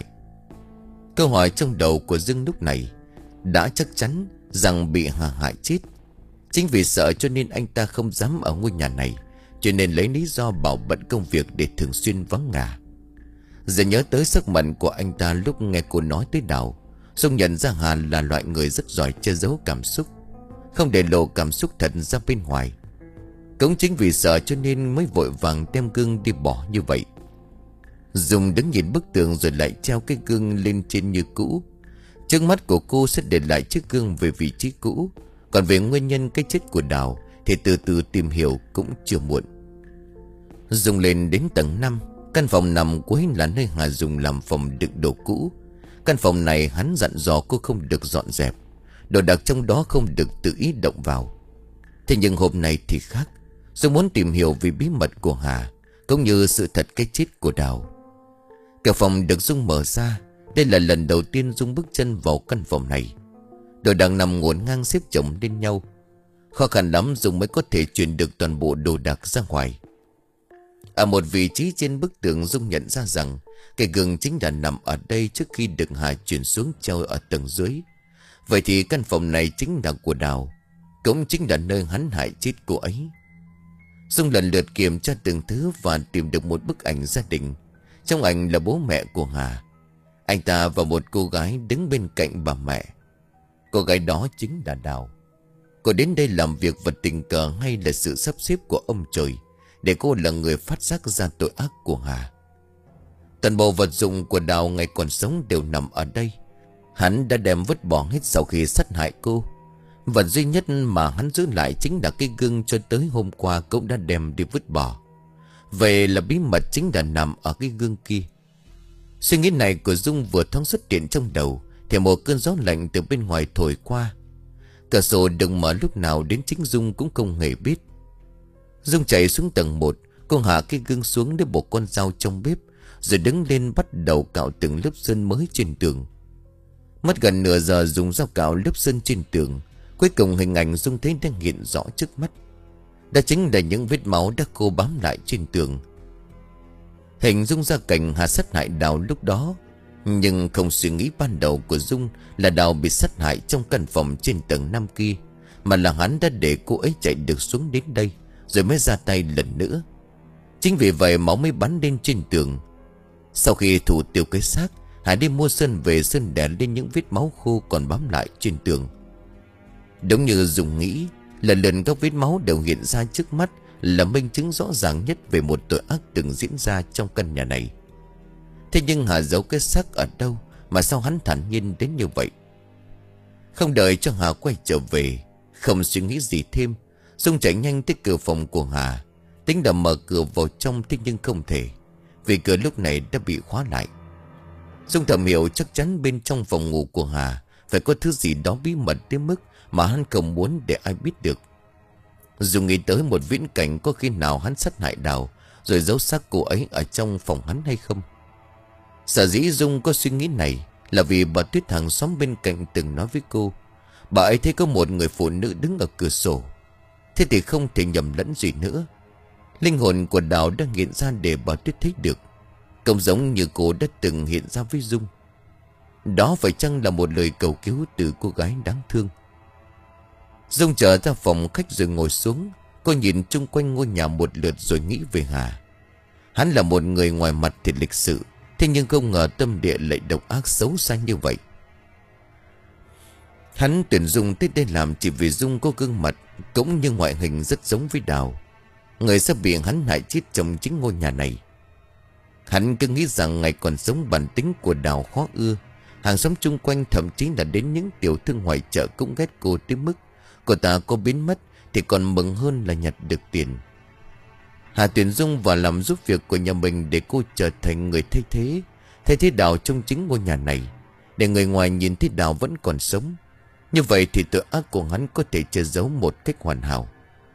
Câu hỏi trong đầu của Dương lúc này đã chắc chắn rằng bị Hà hại chết. Chính vì sợ cho nên anh ta không dám ở ngôi nhà này, cho nên lấy lý do bảo bận công việc để thường xuyên vắng nhà. Giờ nhớ tới sắc mặt của anh ta lúc nghe cô nói tới Đào, Dung nhận ra Hà là loại người rất giỏi che giấu cảm xúc, không để lộ cảm xúc thật ra bên ngoài. Cũng chính vì sợ cho nên mới vội vàng đem gương đi bỏ như vậy. Dung đứng nhìn bức tường rồi lại treo cái gương lên trên như cũ. Trước mắt của cô sẽ để lại chiếc gương về vị trí cũ. Còn về nguyên nhân cái chết của Đào thì từ từ tìm hiểu cũng chưa muộn. Dung lên đến tầng năm. Căn phòng nằm cuối là nơi Hà dùng làm phòng đựng đồ cũ. Căn phòng này hắn dặn dò cô không được dọn dẹp, đồ đạc trong đó không được tự ý động vào. Thế nhưng hôm nay thì khác. Dung muốn tìm hiểu về bí mật của Hà, cũng như sự thật cái chết của Đào. Cửa phòng được Dung mở ra. Đây là lần đầu tiên Dung bước chân vào căn phòng này. Đồ đạc nằm ngổn ngang xếp chồng lên nhau. Khó khăn lắm Dung mới có thể chuyển được toàn bộ đồ đạc ra ngoài. Ở một vị trí trên bức tường, Dung nhận ra rằng cái gương chính là nằm ở đây trước khi được Hà chuyển xuống treo ở tầng dưới. Vậy thì căn phòng này chính là của Đào, cũng chính là nơi hắn hại chết cô ấy. Dung lần lượt kiểm tra từng thứ và tìm được một bức ảnh gia đình. Trong ảnh là bố mẹ của Hà. Anh ta và một cô gái đứng bên cạnh bà mẹ. Cô gái đó chính là Đào. Cô đến đây làm việc và tình cờ hay là sự sắp xếp của ông trời, để cô là người phát giác ra tội ác của Hà. Toàn bộ vật dụng của Đào ngày còn sống đều nằm ở đây. Hắn đã đem vứt bỏ hết sau khi sát hại cô. Vật duy nhất mà hắn giữ lại chính là cái gương cho tới hôm qua cũng đã đem đi vứt bỏ. Vậy là bí mật chính là nằm ở cái gương kia. Suy nghĩ này của Dung vừa thoáng xuất hiện trong đầu thì một cơn gió lạnh từ bên ngoài thổi qua. Cửa sổ đừng mở lúc nào đến chính Dung cũng không hề biết. Dung chạy xuống tầng một. Cô hạ cái gương xuống để bộ con dao trong bếp, rồi đứng lên bắt đầu cạo từng lớp sơn mới trên tường. Mất gần nửa giờ dùng dao cạo lớp sơn trên tường. Cuối cùng hình ảnh Dung thấy đang hiện rõ trước mắt. Đó chính là những vết máu đã khô bám lại trên tường. Hình Dung ra cảnh Hà sát hại Đào lúc đó. Nhưng không suy nghĩ ban đầu của Dung là Đào bị sát hại trong căn phòng trên tầng năm kia, mà là hắn đã để cô ấy chạy được xuống đến đây rồi mới ra tay lần nữa. Chính vì vậy máu mới bắn lên trên tường. Sau khi thủ tiêu cái xác, Hải đi mua sơn về sơn đè lên những vết máu khô còn bám lại trên tường. Đúng như Dung nghĩ, lần lần các vết máu đều hiện ra trước mắt là minh chứng rõ ràng nhất về một tội ác từng diễn ra trong căn nhà này. Thế nhưng Hà giấu cái xác ở đâu mà sao hắn thản nhiên đến như vậy? Không đợi cho Hà quay trở về, không suy nghĩ gì thêm, Dung chạy nhanh tới cửa phòng của Hà, tính đã mở cửa vào trong, thế nhưng không thể, vì cửa lúc này đã bị khóa lại. Dung thầm hiểu chắc chắn bên trong phòng ngủ của Hà phải có thứ gì đó bí mật đến mức mà hắn không muốn để ai biết được. Dung nghĩ tới một viễn cảnh có khi nào hắn sát hại Đào rồi giấu xác cô ấy ở trong phòng hắn hay không. Sở dĩ Dung có suy nghĩ này là vì bà Tuyết hàng xóm bên cạnh từng nói với cô, bà ấy thấy có một người phụ nữ đứng ở cửa sổ. Thế thì không thể nhầm lẫn gì nữa. Linh hồn của Đào đang hiện ra để bà Tuyết thấy được, cũng giống như cô đã từng hiện ra với Dung. Đó phải chăng là một lời cầu cứu từ cô gái đáng thương? Dung trở ra phòng khách rồi ngồi xuống. Cô nhìn chung quanh ngôi nhà một lượt rồi nghĩ về Hà. Hắn là một người ngoài mặt thì lịch sự, thế nhưng không ngờ tâm địa lại độc ác xấu xa như vậy. Hắn tuyển Dung tới đây làm chỉ vì Dung có gương mặt cũng như ngoại hình rất giống với Đào, người sẽ bị hắn hại chết trong chính ngôi nhà này. Hắn cứ nghĩ rằng ngày còn sống bản tính của Đào khó ưa. Hàng xóm chung quanh, thậm chí là đến những tiểu thương ngoài chợ cũng ghét cô tới mức cô ta có biến mất thì còn mừng hơn là nhặt được tiền. Hà tuyển Dung vào làm giúp việc của nhà mình để cô trở thành người thay thế, thay thế Đào trong chính ngôi nhà này, để người ngoài nhìn thấy Đào vẫn còn sống. Như vậy thì tội ác của hắn có thể che giấu một cách hoàn hảo.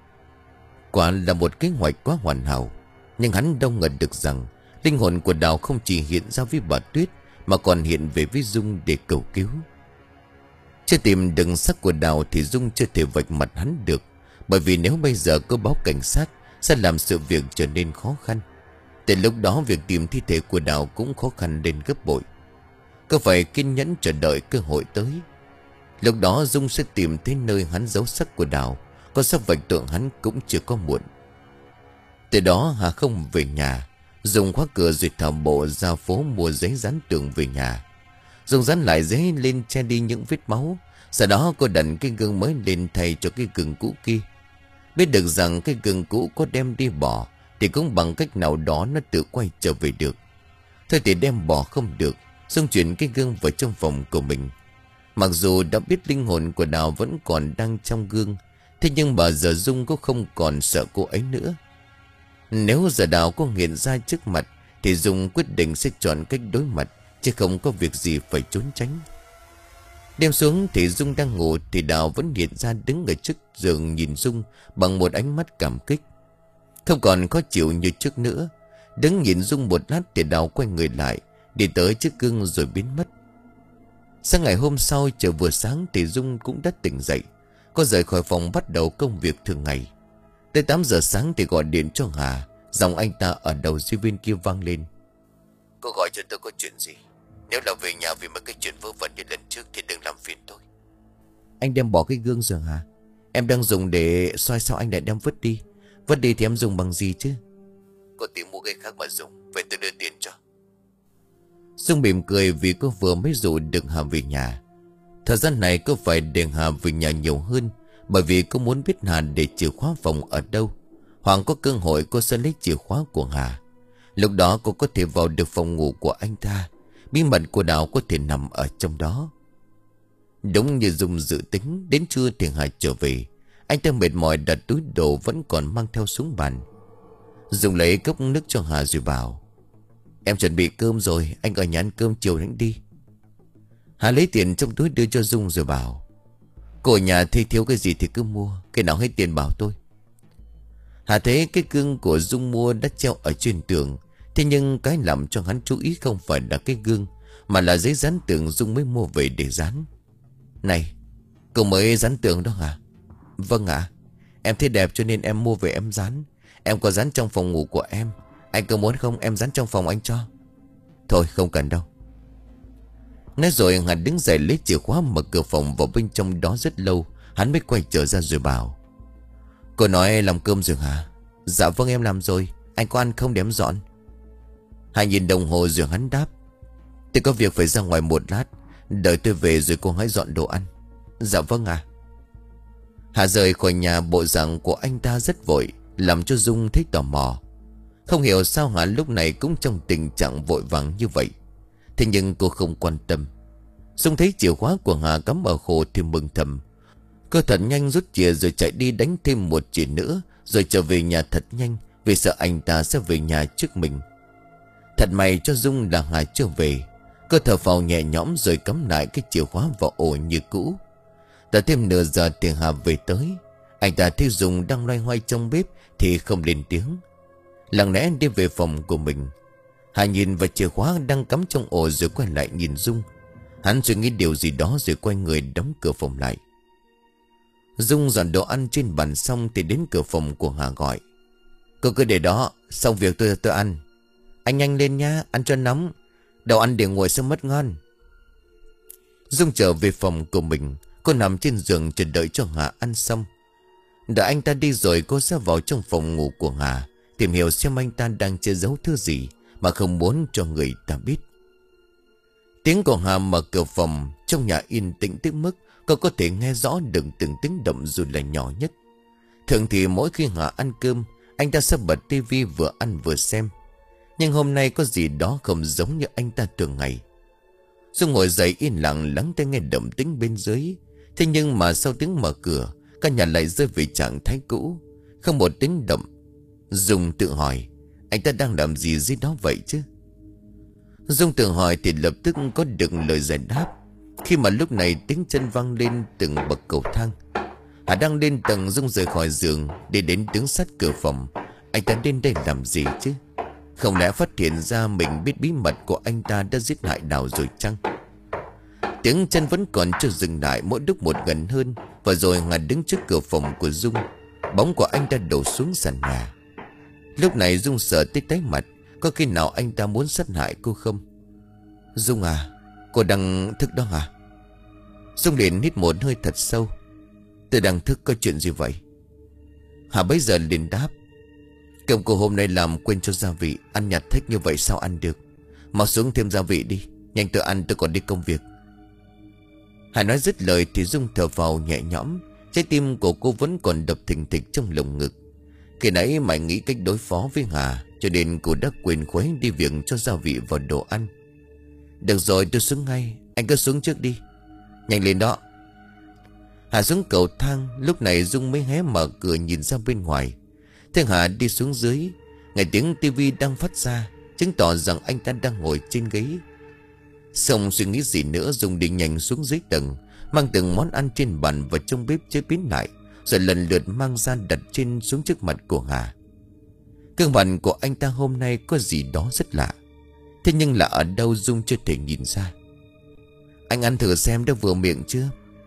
Quả là một kế hoạch quá hoàn hảo. Nhưng hắn đâu ngờ được rằng linh hồn của Đào không chỉ hiện ra với bà Tuyết mà còn hiện về với Dung để cầu cứu. Chưa tìm được xác của Đào thì Dung chưa thể vạch mặt hắn được, bởi vì nếu bây giờ có báo cảnh sát sẽ làm sự việc trở nên khó khăn. Từ lúc đó việc tìm thi thể của Đào cũng khó khăn lên gấp bội. Cứ phải kiên nhẫn chờ đợi cơ hội tới. Lúc đó Dung sẽ tìm thấy nơi hắn giấu xác của Đào, có xác vạch tượng hắn cũng chưa có muộn. Từ đó Hà không về nhà. Dung khóa cửa rồi thảo bộ ra phố mua giấy dán tường về nhà. Dung dán lại giấy lên che đi những vết máu. Sau đó cô đặt cái gương mới lên thay cho cái gương cũ kia. Biết được rằng cái gương cũ có đem đi bỏ thì cũng bằng cách nào đó nó tự quay trở về được. Thôi thì đem bỏ không được, Dung chuyển cái gương vào trong phòng của mình. Mặc dù đã biết linh hồn của Đào vẫn còn đang trong gương, thế nhưng bà giờ Dung cũng không còn sợ cô ấy nữa. Nếu giờ Đào có hiện ra trước mặt thì Dung quyết định sẽ chọn cách đối mặt, chứ không có việc gì phải trốn tránh. Đêm xuống thì Dung đang ngủ thì Đào vẫn hiện ra đứng ở trước giường nhìn Dung bằng một ánh mắt cảm kích. Không còn khó chịu như trước nữa. Đứng nhìn Dung một lát thì Đào quay người lại, đi tới trước gương rồi biến mất. Sáng ngày hôm sau trời vừa sáng thì Dung cũng đã tỉnh dậy. Cô rời khỏi phòng bắt đầu công việc thường ngày. Tới tám giờ sáng thì gọi điện cho Hà. Giọng anh ta ở đầu dây bên kia vang lên. Cô gọi cho tôi có chuyện gì? Nếu là về nhà vì mấy cái chuyện vớ vẩn như lần trước thì đừng làm phiền tôi. Anh đem bỏ cái gương rồi hả? Em đang dùng để soi, sao anh lại đem vứt đi? Vứt đi thì em dùng bằng gì chứ? Cô tìm mua cái khác mà dùng, vậy tôi đưa tiền cho. Dung mỉm cười vì cô vừa mới dụ được Hà về nhà. Thời gian này cô phải để Hà về nhà nhiều hơn, bởi vì cô muốn biết Hà để chìa khóa phòng ở đâu. Hoặc có cơ hội cô sẽ lấy chìa khóa của Hà. Lúc đó cô có thể vào được phòng ngủ của anh ta. Bí mật của Đào có thể nằm ở trong đó. Đúng như Dung dự tính, đến trưa thì Hà trở về. Anh ta mệt mỏi đặt túi đồ vẫn còn mang theo xuống bàn. Dung lấy cốc nước cho Hà rồi bảo: Em chuẩn bị cơm rồi, anh ở nhà ăn cơm chiều đánh đi. Hà lấy tiền trong túi đưa cho Dung rồi bảo: Cô ở nhà thấy thiếu cái gì thì cứ mua, cái nào hết tiền bảo tôi. Hà thấy cái gương của Dung mua đã treo ở trên tường. Thế nhưng cái làm cho hắn chú ý không phải là cái gương, mà là giấy dán tường Dung mới mua về để dán. Này, cậu mới dán tường đó hả? Vâng ạ. Em thấy đẹp cho nên em mua về em dán. Em có dán trong phòng ngủ của em. Anh có muốn không em dán trong phòng anh cho? Thôi không cần đâu. Nói rồi Hà đứng dậy lấy chìa khóa mở cửa phòng vào bên trong đó rất lâu. Hắn mới quay trở ra rồi bảo: Cô nói làm cơm rồi hả? Dạ vâng em làm rồi. Anh có ăn không để em dọn? Hà nhìn đồng hồ rồi hắn đáp: Tôi có việc phải ra ngoài một lát, đợi tôi về rồi cô hãy dọn đồ ăn. Dạ vâng ạ. Hà rời khỏi nhà, bộ dạng của anh ta rất vội, làm cho Dung thấy tò mò. Không hiểu sao Hà lúc này cũng trong tình trạng vội vàng như vậy. Thế nhưng cô không quan tâm. Dung thấy chìa khóa của Hà cắm ở khổ thì mừng thầm. Cô thật nhanh rút chìa rồi chạy đi đánh thêm một chìa nữa, rồi trở về nhà thật nhanh, vì sợ anh ta sẽ về nhà trước mình. Thật may cho Dung là Hà chưa về. Cô thở phào nhẹ nhõm rồi cắm lại cái chìa khóa vào ổ như cũ. Đã thêm nửa giờ thì Hà về tới. Anh ta thấy Dung đang loay hoay trong bếp thì không lên tiếng, lặng lẽ đi về phòng của mình. Hà nhìn vào chìa khóa đang cắm trong ổ rồi quay lại nhìn Dung. Hắn suy nghĩ điều gì đó rồi quay người đóng cửa phòng lại. Dung dọn đồ ăn trên bàn xong thì đến cửa phòng của Hà gọi: Cô cứ để đó, xong việc tôi tôi ăn. Anh nhanh lên nha, ăn cho nóng. Đồ ăn để nguội sẽ mất ngon. Dung trở về phòng của mình. Cô nằm trên giường chờ đợi cho Hà ăn xong. Đợi anh ta đi rồi cô sẽ vào trong phòng ngủ của Hà, tìm hiểu xem anh ta đang che giấu thứ gì mà không muốn cho người ta biết. Tiếng của Hà mở cửa phòng. Trong nhà yên tĩnh tới mức cô có thể nghe rõ được từng tiếng động dù là nhỏ nhất. Thường thì mỗi khi Hà ăn cơm, anh ta sẽ bật tivi vừa ăn vừa xem. Nhưng hôm nay có gì đó không giống như anh ta thường ngày. Dung ngồi dậy yên lặng lắng tai nghe động tĩnh bên dưới. Thế nhưng mà sau tiếng mở cửa, căn nhà lại rơi về trạng thái cũ, không một tiếng động. Dung tự hỏi, anh ta đang làm gì dưới đó vậy chứ? Dung tự hỏi thì lập tức có được lời giải đáp, khi mà lúc này tiếng chân vang lên từng bậc cầu thang. Hà đang lên tầng. Dung rời khỏi giường để đến đứng sát cửa phòng. Anh ta đến đây làm gì chứ? Không lẽ phát hiện ra mình biết bí mật của anh ta đã giết hại Đào rồi chăng? Tiếng chân vẫn còn chưa dừng lại, mỗi lúc một gần hơn. Và rồi Hà đứng trước cửa phòng của Dung. Bóng của anh ta đổ xuống sàn nhà. Lúc này Dung sợ tới tái mặt. Có khi nào anh ta muốn sát hại cô không? Dung à, cô đang thức đó hả? Dung liền hít một hơi thật sâu. Tôi đang thức, có chuyện gì vậy? Hà bấy giờ liền đáp: Cơm cô hôm nay làm quên cho gia vị, ăn nhạt thích như vậy sao ăn được? Mau xuống thêm gia vị đi, nhanh tôi ăn, tôi còn đi công việc. Hà nói dứt lời thì Dung thở vào nhẹ nhõm. Trái tim của cô vẫn còn đập thình thịch trong lồng ngực. Khi nãy mày nghĩ cách đối phó với Hà, cho nên cô đã quên khuấy đi việc cho gia vị vào đồ ăn. Được rồi, tôi xuống ngay. Anh cứ xuống trước đi, nhanh lên đó. Hà xuống cầu thang. Lúc này Dung mới hé mở cửa nhìn ra bên ngoài. Thế Hà đi xuống dưới, nghe tiếng tivi đang phát ra, chứng tỏ rằng anh ta đang ngồi trên ghế. Xong suy nghĩ gì nữa, Dung đi nhanh xuống dưới tầng, mang từng món ăn trên bàn vào trong bếp chế biến lại, rồi lần lượt mang ra đặt trên xuống trước mặt của Hà. Gương mặt của anh ta hôm nay có gì đó rất lạ. Thế nhưng là ở đâu Dung chưa thể nhìn ra. Anh ăn thử xem đã vừa miệng chưa?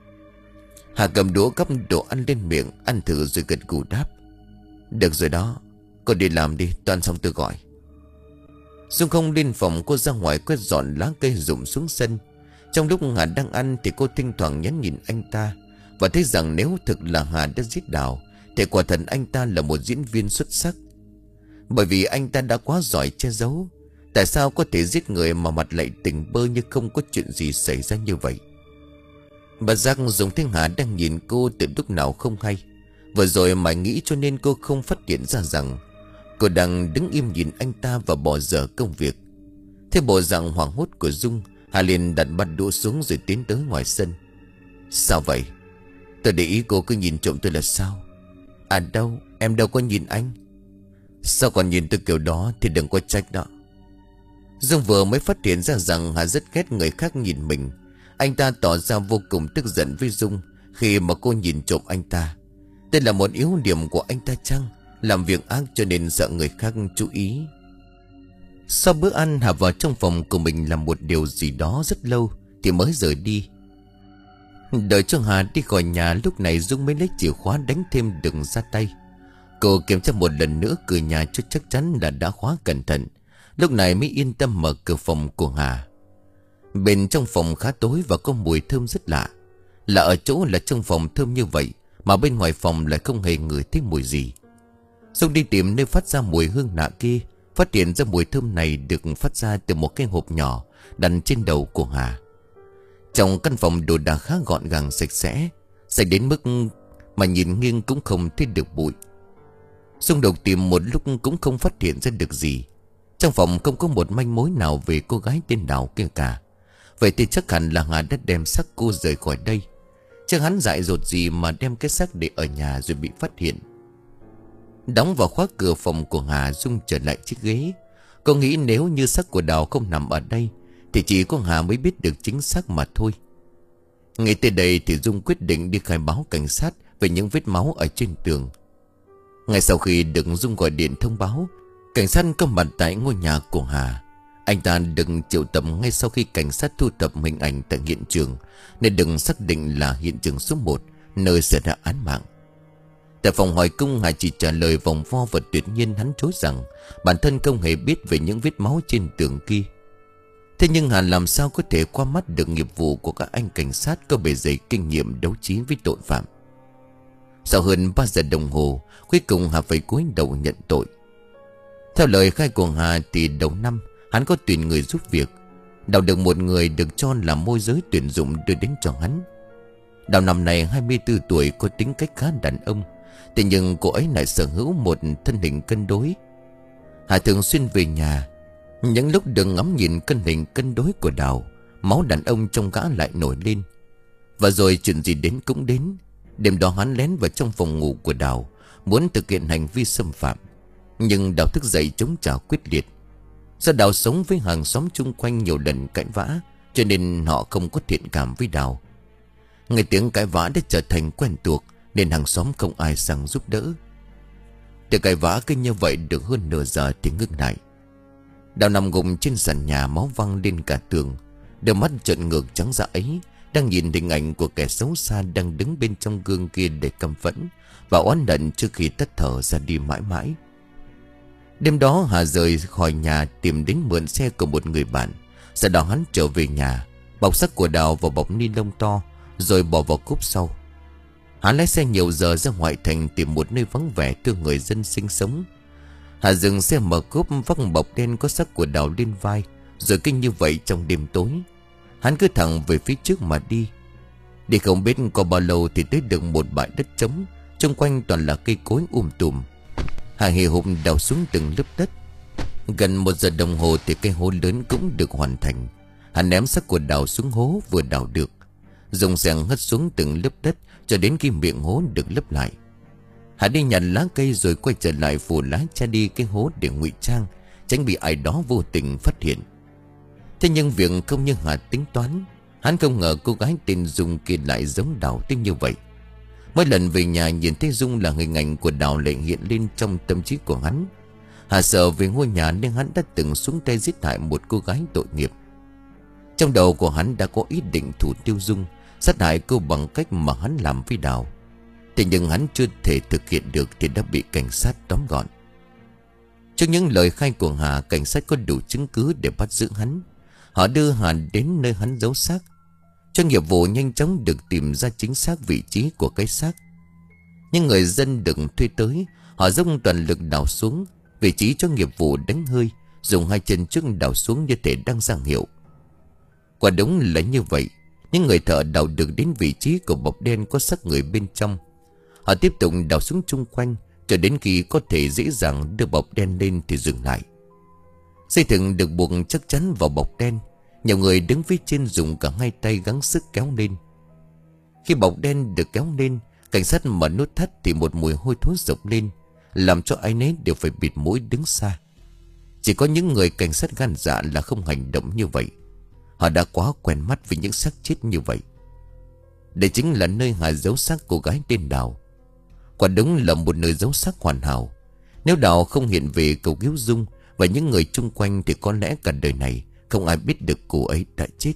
Hà cầm đũa gắp đồ ăn lên miệng, ăn thử rồi gật gù đáp: Được rồi đó, cô đi làm đi, toàn xong tôi gọi. Dung không lên phòng, cô ra ngoài quét dọn lá cây rụng xuống sân. Trong lúc Hà đang ăn thì cô thỉnh thoảng nhắn nhìn anh ta, và thấy rằng nếu thực là Hà đã giết Đào thì quả thật anh ta là một diễn viên xuất sắc. Bởi vì anh ta đã quá giỏi che giấu. Tại sao có thể giết người mà mặt lại tỉnh bơ như không có chuyện gì xảy ra như vậy? Bà Giác dùng tiếng Hà đang nhìn cô từ lúc nào không hay. Vừa rồi mãi nghĩ cho nên cô không phát hiện ra rằng cô đang đứng im nhìn anh ta và bỏ dở công việc. Thế bộ dạng hoảng hốt của Dung, Hà liền đặt bát đũa xuống rồi tiến tới ngoài sân. Sao vậy? Tôi để ý cô cứ nhìn trộm tôi là sao? À đâu, em đâu có nhìn anh. Sao còn nhìn tôi kiểu đó thì đừng có trách đó. Dương vừa mới phát hiện ra rằng Hà rất ghét người khác nhìn mình. Anh ta tỏ ra vô cùng tức giận với Dung khi mà cô nhìn trộm anh ta. Đây là một yếu điểm của anh ta chăng? Làm việc ác cho nên sợ người khác chú ý. Sau bữa ăn, Hà vào trong phòng của mình làm một điều gì đó rất lâu thì mới rời đi. Đợi cho Hà đi khỏi nhà, lúc này Dung mới lấy chìa khóa đánh thêm đừng ra tay. Cô kiểm tra một lần nữa cửa nhà cho chắc chắn là đã khóa cẩn thận. Lúc này mới yên tâm mở cửa phòng của Hà. Bên trong phòng khá tối và có mùi thơm rất lạ. Là ở chỗ là trong phòng thơm như vậy mà bên ngoài phòng lại không hề ngửi thấy mùi gì. Dung đi tìm nơi phát ra mùi hương lạ kia, phát hiện ra mùi thơm này được phát ra từ một cái hộp nhỏ đặt trên đầu của Hà. Trong căn phòng đồ đạc khá gọn gàng sạch sẽ, sạch đến mức mà nhìn nghiêng cũng không thấy được bụi. Dung độc tìm một lúc cũng không phát hiện ra được gì. Trong phòng không có một manh mối nào về cô gái tên Đào kia cả. Vậy thì chắc hẳn là Hà đã đem xác cô rời khỏi đây. Chứ hắn dại dột gì mà đem cái xác để ở nhà rồi bị phát hiện. Đóng vào khóa cửa phòng của Hà, Dung trở lại chiếc ghế. Cô nghĩ nếu như xác của Đào không nằm ở đây thì chỉ có Hà mới biết được chính xác mà thôi. Ngay tới đây thì Dung quyết định đi khai báo cảnh sát về những vết máu ở trên tường. Ngay sau khi được Dung gọi điện thông báo, cảnh sát có mặt tại ngôi nhà của Hà. Anh ta được triệu tập ngay sau khi cảnh sát thu thập hình ảnh tại hiện trường, nên đừng xác định là hiện trường số một nơi xảy ra án mạng. Tại phòng hỏi cung, Hà chỉ trả lời vòng vo và tuyệt nhiên hắn chối rằng bản thân không hề biết về những vết máu trên tường kia. Thế nhưng Hà làm sao có thể qua mắt được nghiệp vụ của các anh cảnh sát có bề dày kinh nghiệm đấu trí với tội phạm. Sau hơn ba giờ đồng hồ, cuối cùng Hà phải cúi đầu nhận tội. Theo lời khai của Hà thì đầu năm hắn có tuyển người giúp việc. Đào được một người được cho là môi giới tuyển dụng đưa đến cho hắn. Đào năm này hai mươi tư tuổi, có tính cách khá đàn ông. Thế nhưng cô ấy lại sở hữu một thân hình cân đối. Hà thường xuyên về nhà. Những lúc được ngắm nhìn thân hình cân đối của Đào, máu đàn ông trong gã lại nổi lên. Và rồi chuyện gì đến cũng đến. Đêm đó hắn lén vào trong phòng ngủ của Đào, muốn thực hiện hành vi xâm phạm. Nhưng Đào thức dậy chống trả quyết liệt. Do Đào sống với hàng xóm chung quanh nhiều lần cãi vã, cho nên họ không có thiện cảm với Đào. Nghe tiếng cãi vã đã trở thành quen thuộc, nên hàng xóm không ai sang giúp đỡ. Để cãi vã cứ như vậy được hơn nửa giờ thì ngưng lại. Đào nằm gục trên sàn nhà, máu văng lên cả tường. Đôi mắt trợn ngược trắng dã ấy đang nhìn hình ảnh của kẻ xấu xa đang đứng bên trong gương kia để căm phẫn và oán hận trước khi tắt thở ra đi mãi mãi. Đêm đó Hà rời khỏi nhà tìm đến mượn xe của một người bạn. Sau đó hắn trở về nhà, bọc xác của Đào vào bọc ni lông to rồi bỏ vào cốp sau. Hắn lái xe nhiều giờ ra ngoại thành tìm một nơi vắng vẻ thương người dân sinh sống. Hà dừng xe mở cốp, vác bọc đen có xác của Đào lên vai, rồi kinh như vậy trong đêm tối. Hắn cứ thẳng về phía trước mà đi. Đi không biết có bao lâu thì tới được một bãi đất trống, xung quanh toàn là cây cối um tùm. Hà hì hục đào xuống từng lớp đất. Gần một giờ đồng hồ thì cây hố lớn cũng được hoàn thành. Hà ném xác của Đào xuống hố vừa đào được, dùng xẻng hất xuống từng lớp đất cho đến khi miệng hố được lấp lại. Hà đi nhặt lá cây rồi quay trở lại phủ lá che đi cái hố để ngụy trang, tránh bị ai đó vô tình phát hiện. Thế nhưng việc không như Hà tính toán. Hắn không ngờ cô gái tên Dung kia lại giống Đào tới như vậy. Mỗi lần về nhà nhìn thấy Dung là hình ảnh của Đào lại hiện lên trong tâm trí của hắn. Hà sợ về ngôi nhà nên hắn đã từng xuống tay giết hại một cô gái tội nghiệp. Trong đầu của hắn đã có ý định thủ tiêu Dung, sát hại cô bằng cách mà hắn làm với Đào. Thế nhưng hắn chưa thể thực hiện được thì đã bị cảnh sát tóm gọn. Trước những lời khai của Hà, cảnh sát có đủ chứng cứ để bắt giữ hắn. Họ đưa Hà đến nơi hắn giấu xác. Cho nghiệp vụ nhanh chóng được tìm ra chính xác vị trí của cái xác. Nhưng người dân được thuê tới, họ dốc toàn lực đào xuống. Vị trí cho nghiệp vụ đánh hơi, dùng hai chân trước đào xuống như thể đang ra hiệu. Quả đúng là như vậy. Những người thợ đào được đến vị trí của bọc đen có xác người bên trong. Họ tiếp tục đào xuống chung quanh cho đến khi có thể dễ dàng đưa bọc đen lên thì dừng lại. Dây thừng được buộc chắc chắn vào bọc đen. Nhiều người đứng phía trên dùng cả hai tay gắng sức kéo lên. Khi bọc đen được kéo lên, cảnh sát mở nút thắt thì một mùi hôi thối rộng lên, làm cho ai nấy đều phải bịt mũi đứng xa. Chỉ có những người cảnh sát gan dạ là không hành động như vậy. Họ đã quá quen mắt với những xác chết như vậy. Đây chính là nơi Hà giấu xác cô gái tên Đào. Quả đúng là một nơi giấu xác hoàn hảo. Nếu Đào không hiện về cầu cứu Dung và những người chung quanh thì có lẽ cả đời này không ai biết được cô ấy đã chết.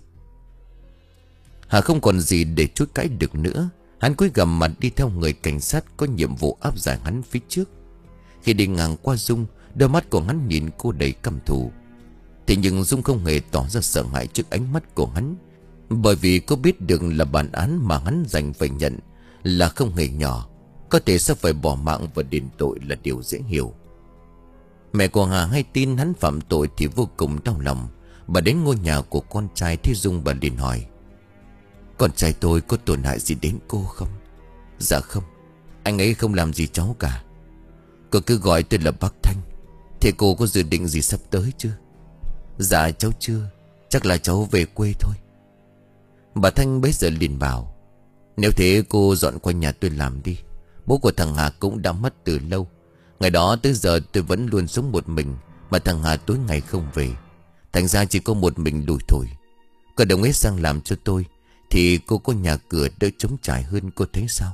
Hà không còn gì để chối cãi được nữa. Hắn cúi gằm mặt đi theo người cảnh sát có nhiệm vụ áp giải hắn phía trước. Khi đi ngang qua Dung, đôi mắt của hắn nhìn cô đầy căm thù. Thế nhưng Dung không hề tỏ ra sợ hãi trước ánh mắt của hắn, bởi vì cô biết được là bản án mà hắn dành phải nhận là không hề nhỏ. Có thể sẽ phải bỏ mạng và đền tội là điều dễ hiểu. Mẹ của Hà hay tin hắn phạm tội thì vô cùng đau lòng. Bà đến ngôi nhà của con trai thấy Dung, bà liền hỏi: con trai tôi có tổn hại gì đến cô không? Dạ không, anh ấy không làm gì cháu cả. Cô cứ gọi tôi là bác Thanh. Thế cô có dự định gì sắp tới chưa? Dạ cháu chưa, chắc là cháu về quê thôi. Bà Thanh bấy giờ liền bảo: nếu thế cô dọn qua nhà tôi làm đi. Bố của thằng Hà cũng đã mất từ lâu. Ngày đó tới giờ tôi vẫn luôn sống một mình, mà thằng Hà tối ngày không về. Thành ra chỉ có một mình lủi thổi. Cô đồng ý sang làm cho tôi thì cô có nhà cửa đỡ trống trải hơn, cô thấy sao?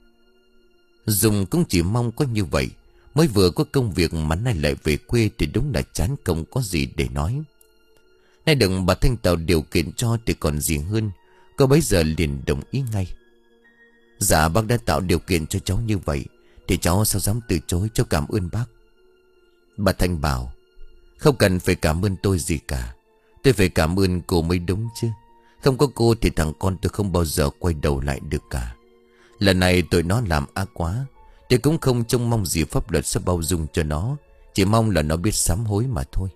Dung cũng chỉ mong có như vậy. Mới vừa có công việc mà nay lại về quê thì đúng là chán, không có gì để nói. Nay đừng bà Thanh tạo điều kiện cho thì còn gì hơn. Cô bấy giờ liền đồng ý ngay. Dạ bác đã tạo điều kiện cho cháu như vậy thì cháu sao dám từ chối, cháu cảm ơn bác. Bà Thanh bảo: không cần phải cảm ơn tôi gì cả. Tôi phải cảm ơn cô mới đúng chứ. Không có cô thì thằng con tôi không bao giờ quay đầu lại được cả. Lần này tụi nó làm ác quá. Tôi cũng không trông mong gì pháp luật sẽ bao dung cho nó. Chỉ mong là nó biết sám hối mà thôi.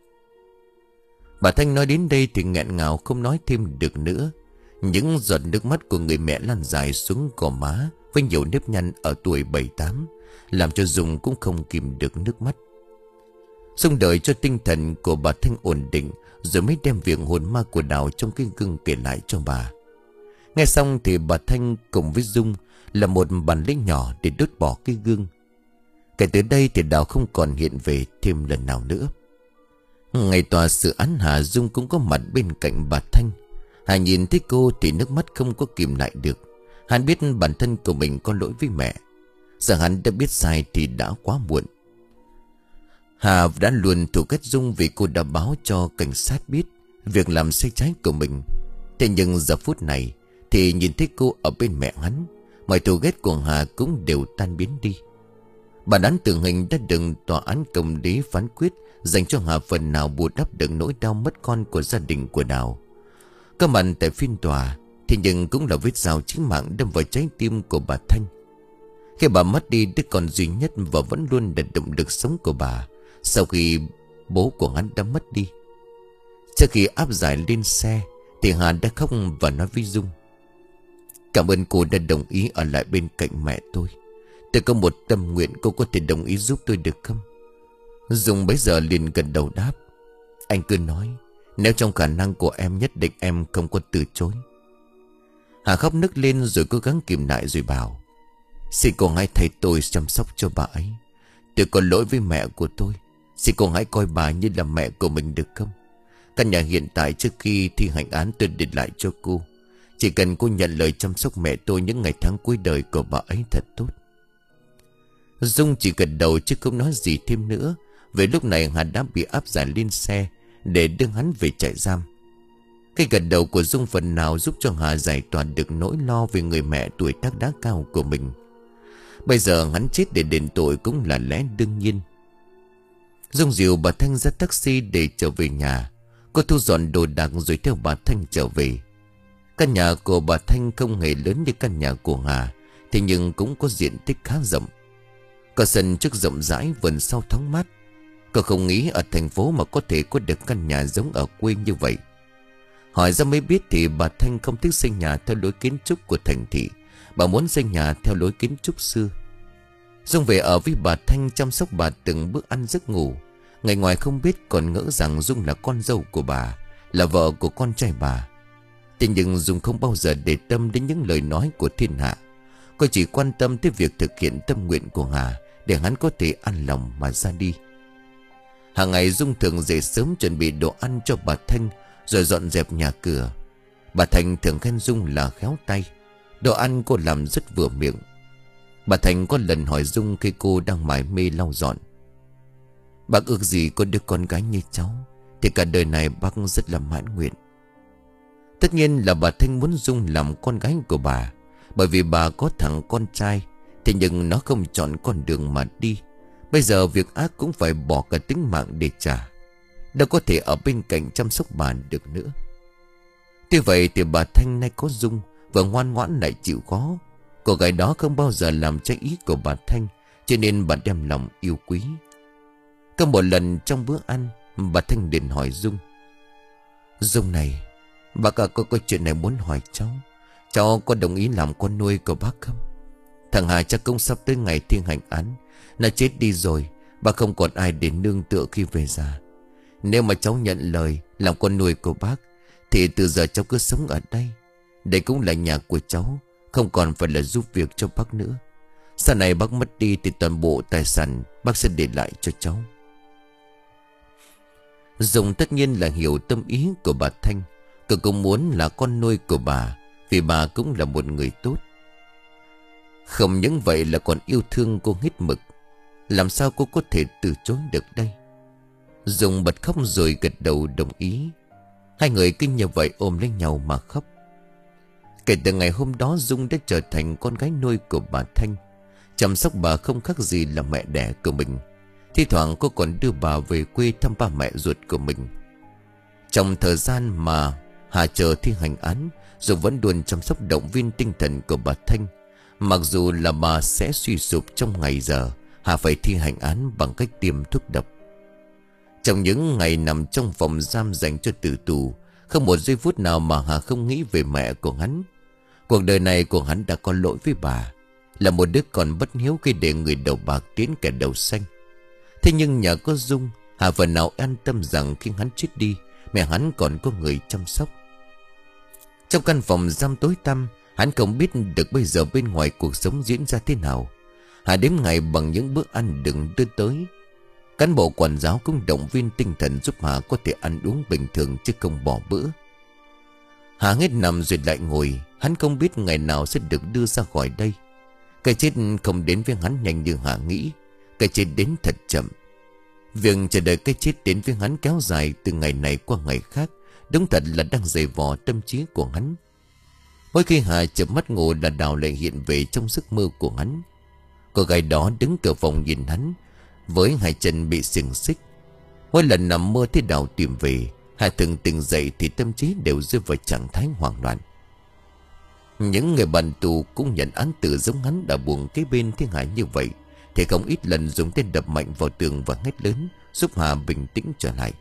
Bà Thanh nói đến đây thì nghẹn ngào không nói thêm được nữa. Những giọt nước mắt của người mẹ lan dài xuống gò má với nhiều nếp nhăn ở tuổi bảy tám, làm cho Dung cũng không kìm được nước mắt. Dung đợi cho tinh thần của bà Thanh ổn định rồi mới đem việc hồn ma của Đào trong cái gương kể lại cho bà. Nghe xong thì bà Thanh cùng với Dung là một bản lĩnh nhỏ để đốt bỏ cái gương. Kể từ đây thì Đào không còn hiện về thêm lần nào nữa. Ngày tòa xử án Hà, Dung cũng có mặt bên cạnh bà Thanh. Hà nhìn thấy cô thì nước mắt không có kìm lại được. Hắn biết bản thân của mình có lỗi với mẹ. Giờ hắn đã biết sai thì đã quá muộn. Hà đã luôn thù ghét Dung vì cô đã báo cho cảnh sát biết việc làm sai trái của mình. Thế nhưng giờ phút này thì nhìn thấy cô ở bên mẹ hắn, mọi thù ghét của Hà cũng đều tan biến đi. Bản án tử hình đã được tòa án công lý phán quyết, dành cho Hà phần nào bù đắp được nỗi đau mất con của gia đình của Đào. Có mặt tại phiên tòa thì nhưng cũng là vết dao chí mạng đâm vào trái tim của bà Thanh. Khi bà mất đi đứa con duy nhất và vẫn luôn là động lực sống của bà sau khi bố của hắn đã mất đi. Trước khi áp giải lên xe thì Hà đã khóc và nói với Dung: cảm ơn cô đã đồng ý ở lại bên cạnh mẹ tôi. Tôi có một tâm nguyện, cô có thể đồng ý giúp tôi được không? Dung bấy giờ liền gật đầu đáp: anh cứ nói, nếu trong khả năng của em nhất định em không có từ chối. Hà khóc nức lên rồi cố gắng kìm lại rồi bảo: xin cô hãy thay tôi chăm sóc cho bà ấy. Tôi có lỗi với mẹ của tôi. Xin cô hãy coi bà như là mẹ của mình được không? Căn nhà hiện tại trước khi thi hành án tôi để lại cho cô. Chỉ cần cô nhận lời chăm sóc mẹ tôi những ngày tháng cuối đời của bà ấy thật tốt. Dung chỉ gật đầu chứ không nói gì thêm nữa. Về lúc này Hà đã bị áp giải lên xe để đưa hắn về trại giam. Cái gật đầu của Dung phần nào giúp cho Hà giải tỏa được nỗi lo về người mẹ tuổi tác đã cao của mình. Bây giờ hắn chết để đền tội cũng là lẽ đương nhiên. Dung dìu bà Thanh ra taxi để trở về nhà. Cô thu dọn đồ đạc rồi theo bà Thanh trở về. Căn nhà của bà Thanh không hề lớn như căn nhà của Hà, thế nhưng cũng có diện tích khá rộng. Có sân trước rộng rãi, vườn sau thoáng mát. Cô không nghĩ ở thành phố mà có thể có được căn nhà giống ở quê như vậy. Hỏi ra mới biết thì bà Thanh không thích xây nhà theo lối kiến trúc của thành thị. Bà muốn xây nhà theo lối kiến trúc xưa. Dung về ở với bà Thanh, chăm sóc bà từng bữa ăn giấc ngủ. Người ngoài không biết còn ngỡ rằng Dung là con dâu của bà, là vợ của con trai bà. Thế nhưng Dung không bao giờ để tâm đến những lời nói của thiên hạ. Cô chỉ quan tâm tới việc thực hiện tâm nguyện của Hà, để hắn có thể an lòng mà ra đi. Hàng ngày Dung thường dậy sớm chuẩn bị đồ ăn cho bà Thanh, rồi dọn dẹp nhà cửa. Bà Thanh thường khen Dung là khéo tay. Đồ ăn cô làm rất vừa miệng. Bà Thanh có lần hỏi Dung khi cô đang mải mê lau dọn: "Bác ước gì có đứa con gái như cháu, thì cả đời này bác rất là mãn nguyện." Tất nhiên là bà Thanh muốn Dung làm con gái của bà, bởi vì bà có thằng con trai. Thế nhưng nó không chọn con đường mà đi. Bây giờ việc ác cũng phải bỏ cả tính mạng để trả, đâu có thể ở bên cạnh chăm sóc bà được nữa. Tuy vậy thì bà Thanh nay có Dung, vừa ngoan ngoãn lại chịu khó. Cô gái đó không bao giờ làm trái ý của bà Thanh, cho nên bà đem lòng yêu quý. Có một lần trong bữa ăn, bà Thanh liền hỏi Dung: "Dung này, bác cả có, có chuyện này muốn hỏi cháu. Cháu có đồng ý làm con nuôi của bác không? Thằng Hà chắc cũng sắp tới ngày thi hành án. Nó chết đi rồi, bác không còn ai để nương tựa khi về già. Nếu mà cháu nhận lời làm con nuôi của bác, thì từ giờ cháu cứ sống ở đây. Đây cũng là nhà của cháu, không còn phải là giúp việc cho bác nữa. Sau này bác mất đi thì toàn bộ tài sản bác sẽ để lại cho cháu." Dung tất nhiên là hiểu tâm ý của bà Thanh. Cô cũng muốn là con nuôi của bà, vì bà cũng là một người tốt. Không những vậy là còn yêu thương cô hết mực. Làm sao cô có thể từ chối được đây? Dung bật khóc rồi gật đầu đồng ý. Hai người cứ như vậy ôm lấy nhau mà khóc. Kể từ ngày hôm đó, Dung đã trở thành con gái nuôi của bà Thanh. Chăm sóc bà không khác gì là mẹ đẻ của mình. Thi thoảng cô còn đưa bà về quê thăm ba mẹ ruột của mình. Trong thời gian mà Hà chờ thi hành án, Dung vẫn luôn chăm sóc động viên tinh thần của bà Thanh. Mặc dù là bà sẽ suy sụp trong ngày giờ, Hà phải thi hành án bằng cách tiêm thuốc độc. Trong những ngày nằm trong phòng giam dành cho tử tù, không một giây phút nào mà Hà không nghĩ về mẹ của hắn. Cuộc đời này của hắn đã có lỗi với bà, là một đứa con bất hiếu khi để người đầu bạc tiến kẻ đầu xanh. Thế nhưng nhờ có Dung, Hà phần nào an tâm rằng khi hắn chết đi, mẹ hắn còn có người chăm sóc. Trong căn phòng giam tối tăm, hắn không biết được bây giờ bên ngoài cuộc sống diễn ra thế nào. Hà đếm ngày bằng những bữa ăn đừng đưa tới. Cán bộ quản giáo cũng động viên tinh thần giúp Hà có thể ăn uống bình thường chứ không bỏ bữa. Hà hết nằm rồi lại ngồi. Hắn không biết ngày nào sẽ được đưa ra khỏi đây. Cái chết không đến với hắn nhanh như Hà nghĩ. Cái chết đến thật chậm. Việc chờ đợi cái chết đến với hắn kéo dài từ ngày này qua ngày khác, đúng thật là đang dày vò tâm trí của hắn. Mỗi khi Hà chợp mắt ngủ là Đào lại hiện về trong giấc mơ của hắn. Cô gái đó đứng cửa phòng nhìn hắn, với hai chân bị xiềng xích. Mỗi lần nằm mơ thấy Đào tìm về, Hà thường tỉnh dậy thì tâm trí đều rơi vào trạng thái hoảng loạn. Những người bạn tù cũng nhận án tử giống hắn đã buồn kế bên thiên Hà như vậy, thì không ít lần dùng tên đập mạnh vào tường và hét lớn giúp Hà bình tĩnh trở lại.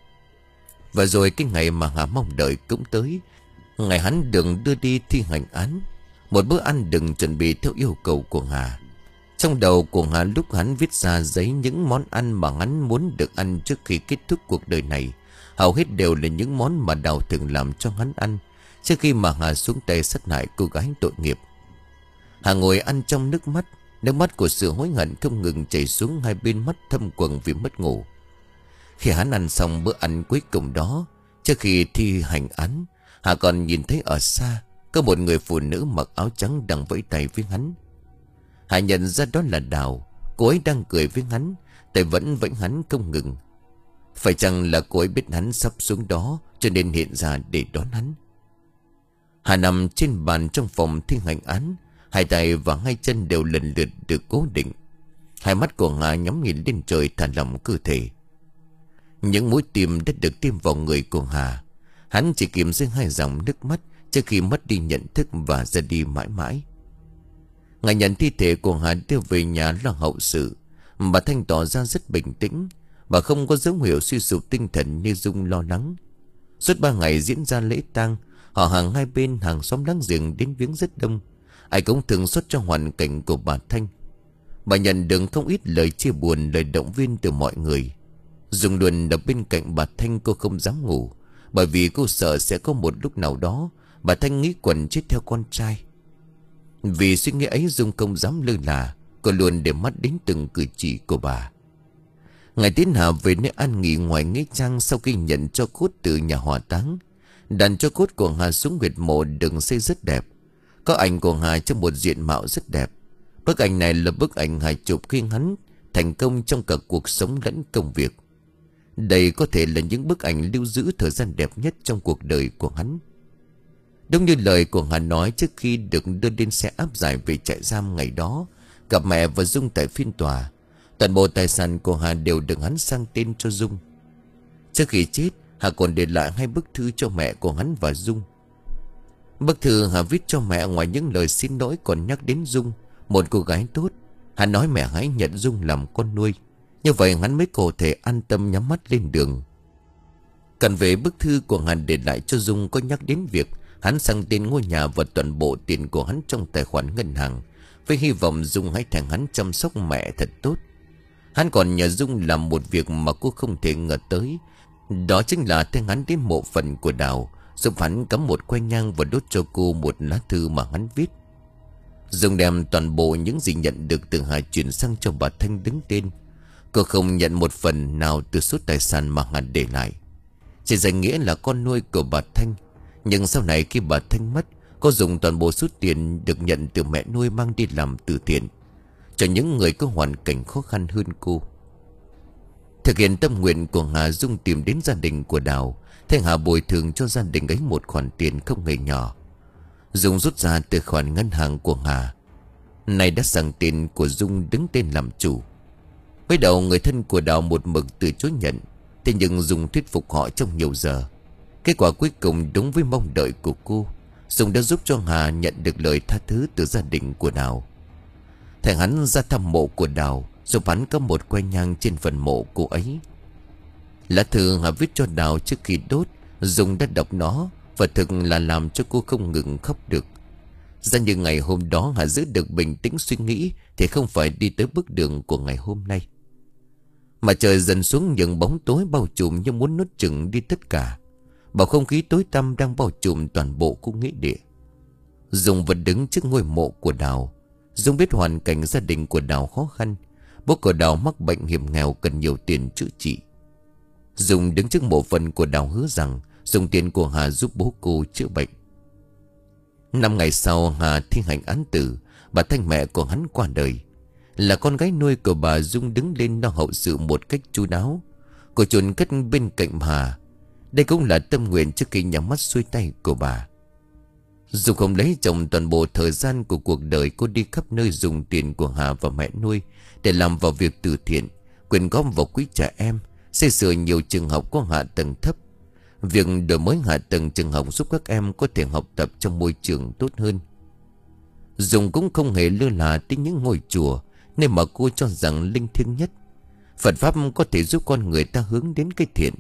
Và rồi cái ngày mà Hà mong đợi cũng tới. Ngày hắn được đưa đi thi hành án. Một bữa ăn đừng chuẩn bị theo yêu cầu của Hà. Trong đầu của Hà lúc hắn viết ra giấy những món ăn mà hắn muốn được ăn trước khi kết thúc cuộc đời này, hầu hết đều là những món mà Đào thường làm cho hắn ăn trước khi mà Hà xuống tay sát hại cô gái tội nghiệp. Hà ngồi ăn trong nước mắt. Nước mắt của sự hối hận không ngừng chảy xuống hai bên mắt thâm quầng vì mất ngủ. Khi hắn ăn xong bữa ăn cuối cùng đó, trước khi thi hành án, Hà còn nhìn thấy ở xa có một người phụ nữ mặc áo trắng đang vẫy tay với hắn. Hà nhận ra đó là Đào. Cô ấy đang cười với hắn, tay vẫn vẫy hắn không ngừng. Phải chăng là cô ấy biết hắn sắp xuống đó, cho nên hiện ra để đón hắn? Hà nằm trên bàn trong phòng thi hành án. Hai tay và hai chân đều lần lượt được cố định. Hai mắt của Hà nhắm nhìn lên trời thả lỏng cơ thể. Những mũi tim đã được tiêm vào người của Hà. Hắn chỉ kiềm giữ hai dòng nước mắt trước khi mất đi nhận thức và ra đi mãi mãi. Ngày nhận thi thể của Hà đưa về nhà lo hậu sự. Bà Thanh tỏ ra rất bình tĩnh. Bà không có dấu hiệu suy sụp tinh thần như Dung lo lắng. Suốt ba ngày diễn ra lễ tang, họ hàng hai bên hàng xóm láng giềng đến viếng rất đông. Ai cũng thường xót cho hoàn cảnh của bà Thanh. Bà nhận được không ít lời chia buồn, lời động viên từ mọi người. Dung luôn ở bên cạnh bà Thanh, cô không dám ngủ, bởi vì cô sợ sẽ có một lúc nào đó Bà Thanh nghĩ quẩn chết theo con trai. Vì suy nghĩ ấy Dung không dám lơ là. Cô luôn để mắt đến từng cử chỉ của bà. Ngày Tiến Hà về nơi an nghỉ ngoài nghĩa trang sau khi nhận cho cốt từ nhà hỏa táng. Đặt cho cốt của Hà xuống huyệt mộ được xây rất đẹp. Có ảnh của Hà trong một diện mạo rất đẹp. Bức ảnh này là bức ảnh Hà chụp khi hắn thành công trong cả cuộc sống lẫn công việc. Đây có thể là những bức ảnh lưu giữ thời gian đẹp nhất trong cuộc đời của hắn. Đúng như lời của Hà nói trước khi được đưa lên xe áp giải về trại giam ngày đó, gặp mẹ và Dung tại phiên tòa. Toàn bộ tài sản của Hà đều được hắn sang tên cho Dung. Trước khi chết, Hà còn để lại hai bức thư cho mẹ của hắn và Dung. Bức thư Hà viết cho mẹ ngoài những lời xin lỗi còn nhắc đến Dung, một cô gái tốt. Hắn nói mẹ hãy nhận Dung làm con nuôi. Như vậy hắn mới có thể an tâm nhắm mắt lên đường. Cần về bức thư của hắn để lại cho Dung có nhắc đến việc hắn sang tên ngôi nhà và toàn bộ tiền của hắn trong tài khoản ngân hàng, với hy vọng Dung hãy thành hắn chăm sóc mẹ thật tốt. Hắn còn nhờ Dung làm một việc mà cô không thể ngờ tới. Đó chính là theo hắn đến mộ phần của Đào, giúp hắn cắm một que nhang và đốt cho cô một lá thư mà hắn viết. Dung đem toàn bộ những gì nhận được từ Hà chuyển sang cho bà Thanh đứng tên. Cô không nhận một phần nào từ số tài sản mà Hà để lại. Chỉ danh nghĩa là con nuôi của bà Thanh. Nhưng sau này khi bà Thanh mất, cô dùng toàn bộ số tiền được nhận từ mẹ nuôi mang đi làm từ thiện cho những người có hoàn cảnh khó khăn hơn cô. Thực hiện tâm nguyện của Hà, Dung tìm đến gia đình của Đào, thay Hà bồi thường cho gia đình ấy một khoản tiền không hề nhỏ. Dung rút ra từ khoản ngân hàng của Hà, này đã sang tên của Dung đứng tên làm chủ. Mới đầu người thân của Đào một mực từ chối nhận, thế nhưng Dung thuyết phục họ trong nhiều giờ. Kết quả cuối cùng đúng với mong đợi của cô. Dung đã giúp cho Hà nhận được lời tha thứ từ gia đình của Đào. Thầy hắn ra thăm mộ của Đào, giúp hắn có một que nhang trên phần mộ cô ấy. Lá thư Hà viết cho Đào trước khi đốt, Dung đã đọc nó và thực là làm cho cô không ngừng khóc được. Ra như ngày hôm đó Hà giữ được bình tĩnh suy nghĩ thì không phải đi tới bước đường của ngày hôm nay. Mà trời dần xuống những bóng tối bao trùm như muốn nuốt chửng đi tất cả. Bầu không khí tối tăm đang bao trùm toàn bộ khu nghĩa địa. Dung vẫn đứng trước ngôi mộ của Đào. Dung biết hoàn cảnh gia đình của Đào khó khăn. Bố của Đào mắc bệnh hiểm nghèo cần nhiều tiền chữa trị. Dung đứng trước mộ phần của Đào hứa rằng dùng tiền của Hà giúp bố cô chữa bệnh. Năm ngày sau Hà thi hành án tử. Bà Thanh mẹ của hắn qua đời. Là con gái nuôi của bà, Dung đứng lên lo hậu sự một cách chu đáo. Cô chôn cất bên cạnh Hà. Đây cũng là tâm nguyện trước khi nhắm mắt xuôi tay của bà. Dù không lấy chồng, toàn bộ thời gian của cuộc đời cô đi khắp nơi dùng tiền của Hà và mẹ nuôi để làm vào việc từ thiện, quyên góp vào quỹ trẻ em, xây sửa nhiều trường học có hạ tầng thấp. Việc đổi mới hạ tầng trường học giúp các em có thể học tập trong môi trường tốt hơn. Dung cũng không hề lơ là đến những ngôi chùa, nên mà cô cho rằng linh thiêng nhất. Phật pháp có thể giúp con người ta hướng đến cái thiện.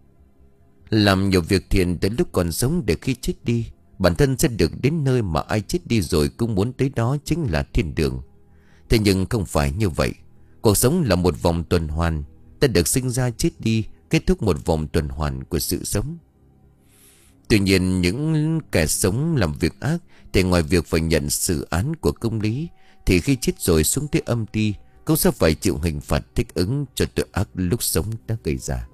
Làm nhiều việc thiện tới lúc còn sống để khi chết đi, bản thân sẽ được đến nơi mà ai chết đi rồi cũng muốn tới, đó chính là thiên đường. Thế nhưng không phải như vậy. Cuộc sống là một vòng tuần hoàn. Ta được sinh ra chết đi, kết thúc một vòng tuần hoàn của sự sống. Tuy nhiên những kẻ sống làm việc ác thì ngoài việc phải nhận xử án của công lý, thì khi chết rồi xuống tới âm ti cũng sẽ phải chịu hình phạt thích ứng cho tội ác lúc sống đã gây ra.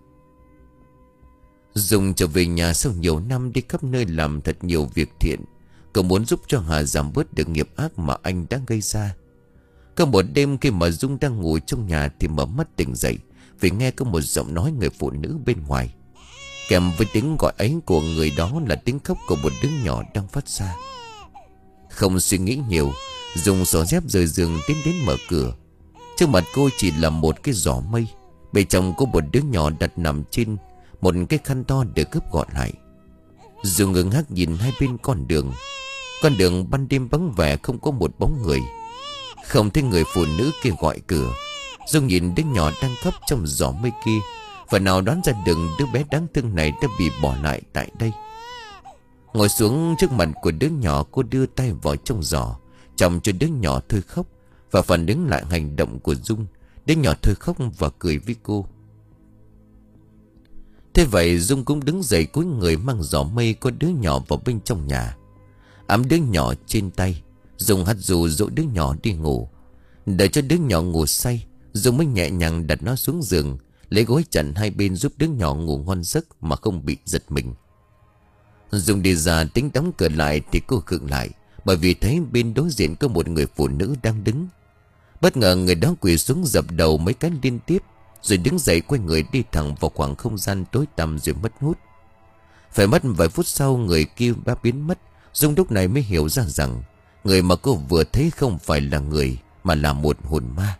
Dung trở về nhà sau nhiều năm đi khắp nơi làm thật nhiều việc thiện. Cậu muốn giúp cho Hà giảm bớt được nghiệp ác mà anh đã gây ra. Có một đêm khi mà Dung đang ngủ trong nhà thì mở mắt tỉnh dậy vì nghe có một giọng nói người phụ nữ bên ngoài. Kèm với tiếng gọi ấy của người đó là tiếng khóc của một đứa nhỏ đang phát ra. Không suy nghĩ nhiều, Dung xỏ dép rời giường tiến đến mở cửa. Trước mặt cô chỉ là một cái giỏ mây. Bên trong có một đứa nhỏ đặt nằm trên một cái khăn to để cướp gọn lại. Dung ngừng ngác nhìn hai bên con đường. Con đường ban đêm vắng vẻ, không có một bóng người. Không thấy người phụ nữ kia gọi cửa. Dung nhìn đứa nhỏ đang khóc trong giỏ mây kia, và nào đoán ra được đứa bé đáng thương này đã bị bỏ lại tại đây. Ngồi xuống trước mặt của đứa nhỏ, cô đưa tay vào trong giỏ, chồng cho đứa nhỏ thôi khóc, và phản ứng lại hành động của Dung. Đứa nhỏ thôi khóc và cười với cô. Thế vậy Dung cũng đứng dậy cúi người mang giỏ mây có đứa nhỏ vào bên trong nhà. ẵm đứa nhỏ trên tay. Dung hắt dù dỗ đứa nhỏ đi ngủ. Đợi cho đứa nhỏ ngủ say, Dung mới nhẹ nhàng đặt nó xuống giường, lấy gối chặn hai bên giúp đứa nhỏ ngủ ngon giấc mà không bị giật mình. Dung đi ra tính đóng cửa lại thì cô khựng lại, bởi vì thấy bên đối diện có một người phụ nữ đang đứng. Bất ngờ người đó quỳ xuống dập đầu mấy cái liên tiếp, rồi đứng dậy quay người đi thẳng vào khoảng không gian tối tăm rồi mất hút. Phải mất vài phút sau người kia đã biến mất. Dung lúc này mới hiểu ra rằng người mà cô vừa thấy không phải là người, mà là một hồn ma.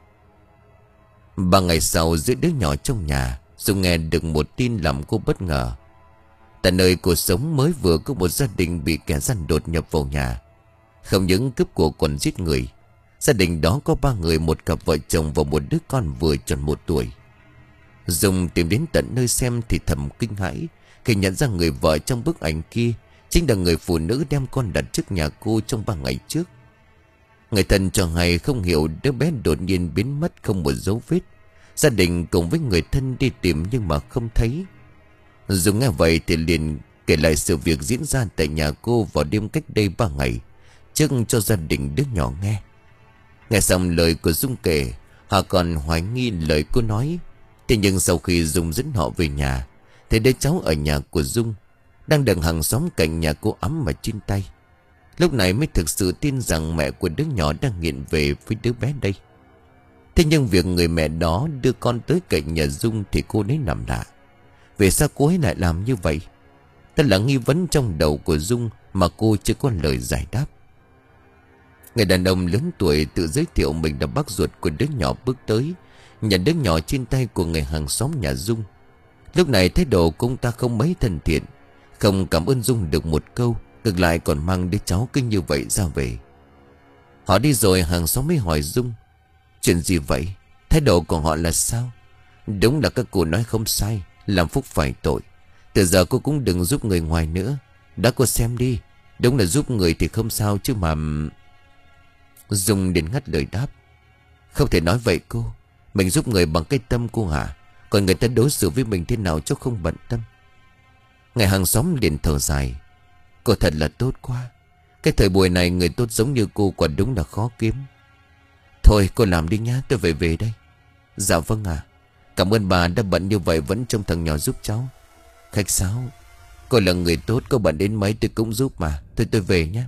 Ba ngày sau, giữa đứa nhỏ trong nhà, Dung nghe được một tin làm cô bất ngờ. Tại nơi cô sống mới vừa có một gia đình bị kẻ gian đột nhập vào nhà. Không những cướp của còn giết người. Gia đình đó có ba người, một cặp vợ chồng và một đứa con vừa tròn một tuổi. Dung tìm đến tận nơi xem thì thầm kinh hãi khi nhận ra người vợ trong bức ảnh kia chính là người phụ nữ đem con đặt trước nhà cô trong ba ngày trước. Người thân cho hay không hiểu đứa bé đột nhiên biến mất không một dấu vết. Gia đình cùng với người thân đi tìm nhưng mà không thấy. Dung nghe vậy thì liền kể lại sự việc diễn ra tại nhà cô vào đêm cách đây ba ngày trước cho gia đình đứa nhỏ nghe. Nghe xong lời của Dung kể, họ còn hoài nghi lời cô nói. Thế nhưng sau khi Dung dẫn họ về nhà thì đứa cháu ở nhà của Dung đang được hàng xóm cạnh nhà cô ấm mà trên tay. Lúc này mới thực sự tin rằng mẹ của đứa nhỏ đang nghiện về với đứa bé đây. Thế nhưng việc người mẹ đó đưa con tới cạnh nhà Dung thì cô ấy nằm lạ. Vì sao cô ấy lại làm như vậy? Thật là nghi vấn trong đầu của Dung mà cô chưa có lời giải đáp. Người đàn ông lớn tuổi tự giới thiệu mình là bác ruột của đứa nhỏ bước tới, nhận đứa nhỏ trên tay của người hàng xóm nhà Dung. Lúc này thái độ của ông ta không mấy thân thiện, không cảm ơn Dung được một câu, ngược lại còn mang đứa cháu kinh như vậy ra về. Họ đi rồi hàng xóm mới hỏi Dung: chuyện gì vậy? Thái độ của họ là sao? Đúng là các cô nói không sai, làm phúc phải tội. Từ giờ cô cũng đừng giúp người ngoài nữa. Đã cô xem đi, đúng là giúp người thì không sao chứ mà... Dung đến ngắt lời đáp: không thể nói vậy cô. Mình giúp người bằng cái tâm cô hả? Còn người ta đối xử với mình thế nào cho không bận tâm. Người hàng xóm liền thở dài: cô thật là tốt quá. Cái thời buổi này người tốt giống như cô quả đúng là khó kiếm. Thôi cô làm đi nhá, tôi về về đây. Dạ vâng ạ. Cảm ơn bà đã bận như vậy vẫn trông thằng nhỏ giúp cháu. Khách sáo. Cô là người tốt, có bận đến mấy tôi cũng giúp mà. Thôi tôi về nhé.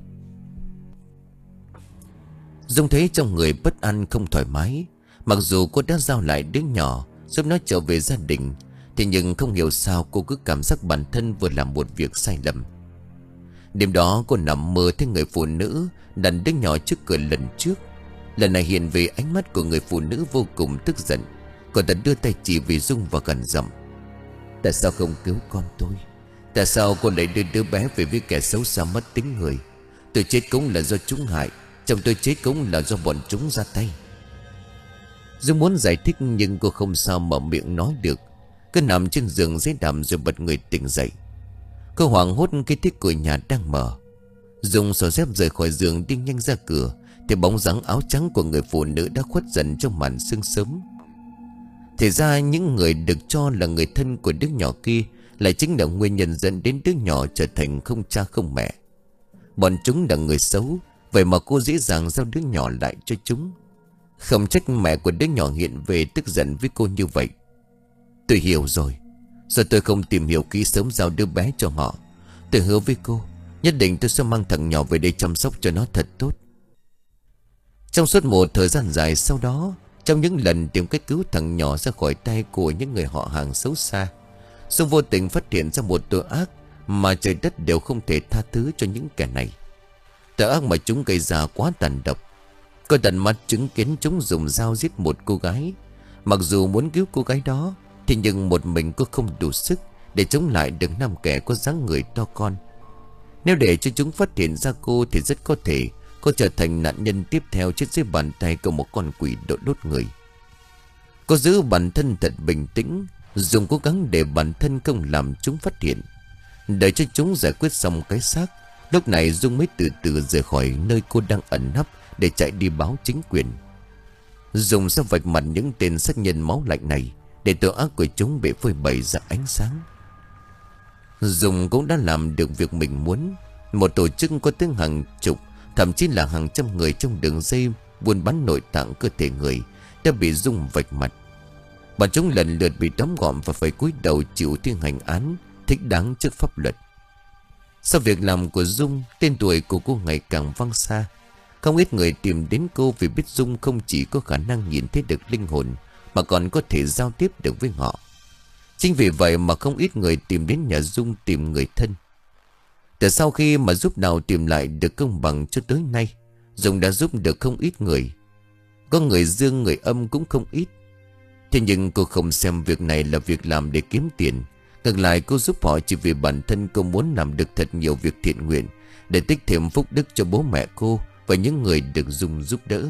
Dung thấy trong người bất an không thoải mái. Mặc dù cô đã giao lại đứa nhỏ giúp nó trở về gia đình, thì nhưng không hiểu sao cô cứ cảm giác bản thân vừa làm một việc sai lầm. Đêm đó cô nằm mơ thấy người phụ nữ đặt đứa nhỏ trước cửa lần trước. Lần này hiện về ánh mắt của người phụ nữ vô cùng tức giận. Cô ta đưa tay chỉ vì Dung và gần giọng: tại sao không cứu con tôi? Tại sao cô lại đưa đứa bé về với kẻ xấu xa mất tính người? Tôi chết cũng là do chúng hại, chồng tôi chết cũng là do bọn chúng ra tay. Dung muốn giải thích nhưng cô không sao mở miệng nói được, cứ nằm trên giường giấy đạm rồi bật người tỉnh dậy. Cô hoảng hốt khi thấy cửa nhà đang mở. Dung xỏ dép rời khỏi giường đi nhanh ra cửa thì bóng dáng áo trắng của người phụ nữ đã khuất dần trong màn sương sớm. Thì ra những người được cho là người thân của đứa nhỏ kia lại chính là nguyên nhân dẫn đến đứa nhỏ trở thành không cha không mẹ. Bọn chúng là người xấu, vậy mà cô dễ dàng giao đứa nhỏ lại cho chúng. Không trách mẹ của đứa nhỏ hiện về tức giận với cô như vậy. Tôi hiểu rồi. Giờ tôi không tìm hiểu kỹ sớm giao đứa bé cho họ. Tôi hứa với cô, nhất định tôi sẽ mang thằng nhỏ về đây chăm sóc cho nó thật tốt. Trong suốt một thời gian dài sau đó, trong những lần tìm cách cứu thằng nhỏ ra khỏi tay của những người họ hàng xấu xa, Dung vô tình phát hiện ra một tội ác mà trời đất đều không thể tha thứ cho những kẻ này. Tội ác mà chúng gây ra quá tàn độc. Cô tận mắt chứng kiến chúng dùng dao giết một cô gái. Mặc dù muốn cứu cô gái đó, thì nhưng một mình cô không đủ sức để chống lại được năm kẻ có dáng người to con. Nếu để cho chúng phát hiện ra cô thì rất có thể cô trở thành nạn nhân tiếp theo chết dưới bàn tay của một con quỷ đốt đốt người. Cô giữ bản thân thật bình tĩnh, dùng cố gắng để bản thân không làm chúng phát hiện. Đợi cho chúng giải quyết xong cái xác, lúc này Dung mới từ từ rời khỏi nơi cô đang ẩn nấp để chạy đi báo chính quyền. Dung sẽ vạch mặt những tên sát nhân máu lạnh này để tội ác của chúng bị phơi bày ra ánh sáng. Dung cũng đã làm được việc mình muốn. Một tổ chức có tới hàng chục, thậm chí là hàng trăm người trong đường dây buôn bán nội tạng cơ thể người đã bị Dung vạch mặt. Bọn chúng lần lượt bị đóng gọn và phải cúi đầu chịu thi hành án thích đáng trước pháp luật. Sau việc làm của Dung, tên tuổi của cô ngày càng vang xa. Không ít người tìm đến cô vì biết Dung không chỉ có khả năng nhìn thấy được linh hồn, mà còn có thể giao tiếp được với họ. Chính vì vậy mà không ít người tìm đến nhà Dung tìm người thân. Từ sau khi mà giúp Đào tìm lại được công bằng cho tới nay, Dung đã giúp được không ít người. Có người dương người âm cũng không ít. Thế nhưng cô không xem việc này là việc làm để kiếm tiền. Ngược lại cô giúp họ chỉ vì bản thân cô muốn làm được thật nhiều việc thiện nguyện, để tích thêm phúc đức cho bố mẹ cô và những người được Dung giúp đỡ.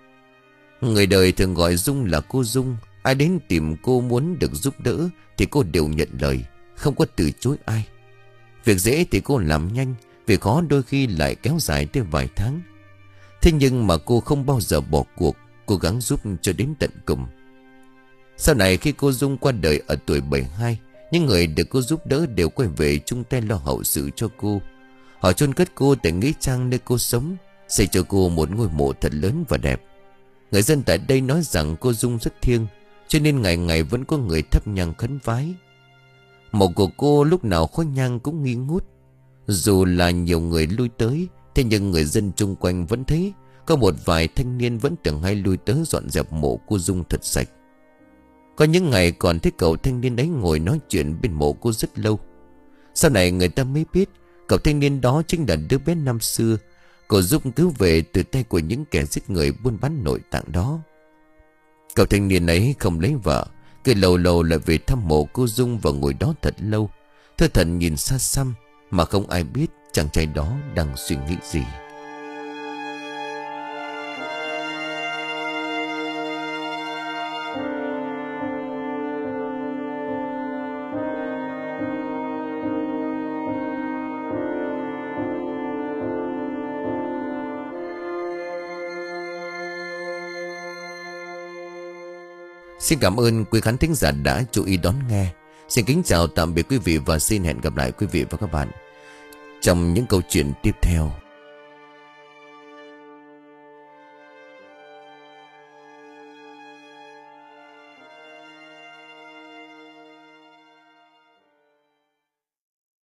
Người đời thường gọi Dung là cô Dung. Ai đến tìm cô muốn được giúp đỡ thì cô đều nhận lời, không có từ chối ai. Việc dễ thì cô làm nhanh, việc khó đôi khi lại kéo dài tới vài tháng. Thế nhưng mà cô không bao giờ bỏ cuộc, cố gắng giúp cho đến tận cùng. Sau này khi cô Dung qua đời ở tuổi bảy mươi hai, những người được cô giúp đỡ đều quay về chung tay lo hậu sự cho cô. Họ chôn cất cô tại nghĩa trang nơi cô sống, xây cho cô một ngôi mộ thật lớn và đẹp. Người dân tại đây nói rằng cô Dung rất thiêng, cho nên ngày ngày vẫn có người thắp nhang khấn vái. Mộ của cô lúc nào khói nhang cũng nghi ngút. Dù là nhiều người lui tới, thế nhưng người dân chung quanh vẫn thấy có một vài thanh niên vẫn từng hay lui tới dọn dẹp mộ cô Dung thật sạch. Có những ngày còn thấy cậu thanh niên ấy ngồi nói chuyện bên mộ cô rất lâu. Sau này người ta mới biết cậu thanh niên đó chính là đứa bé năm xưa cô giúp cứu về từ tay của những kẻ giết người buôn bán nội tạng đó. Cậu thanh niên ấy không lấy vợ, cứ lâu lâu lại về thăm mộ cô Dung và ngồi đó thật lâu, thơ thẩn nhìn xa xăm mà không ai biết chàng trai đó đang suy nghĩ gì. Xin cảm ơn quý khán thính giả đã chú ý đón nghe. Xin kính chào tạm biệt quý vị và xin hẹn gặp lại quý vị và các bạn trong những câu chuyện tiếp theo.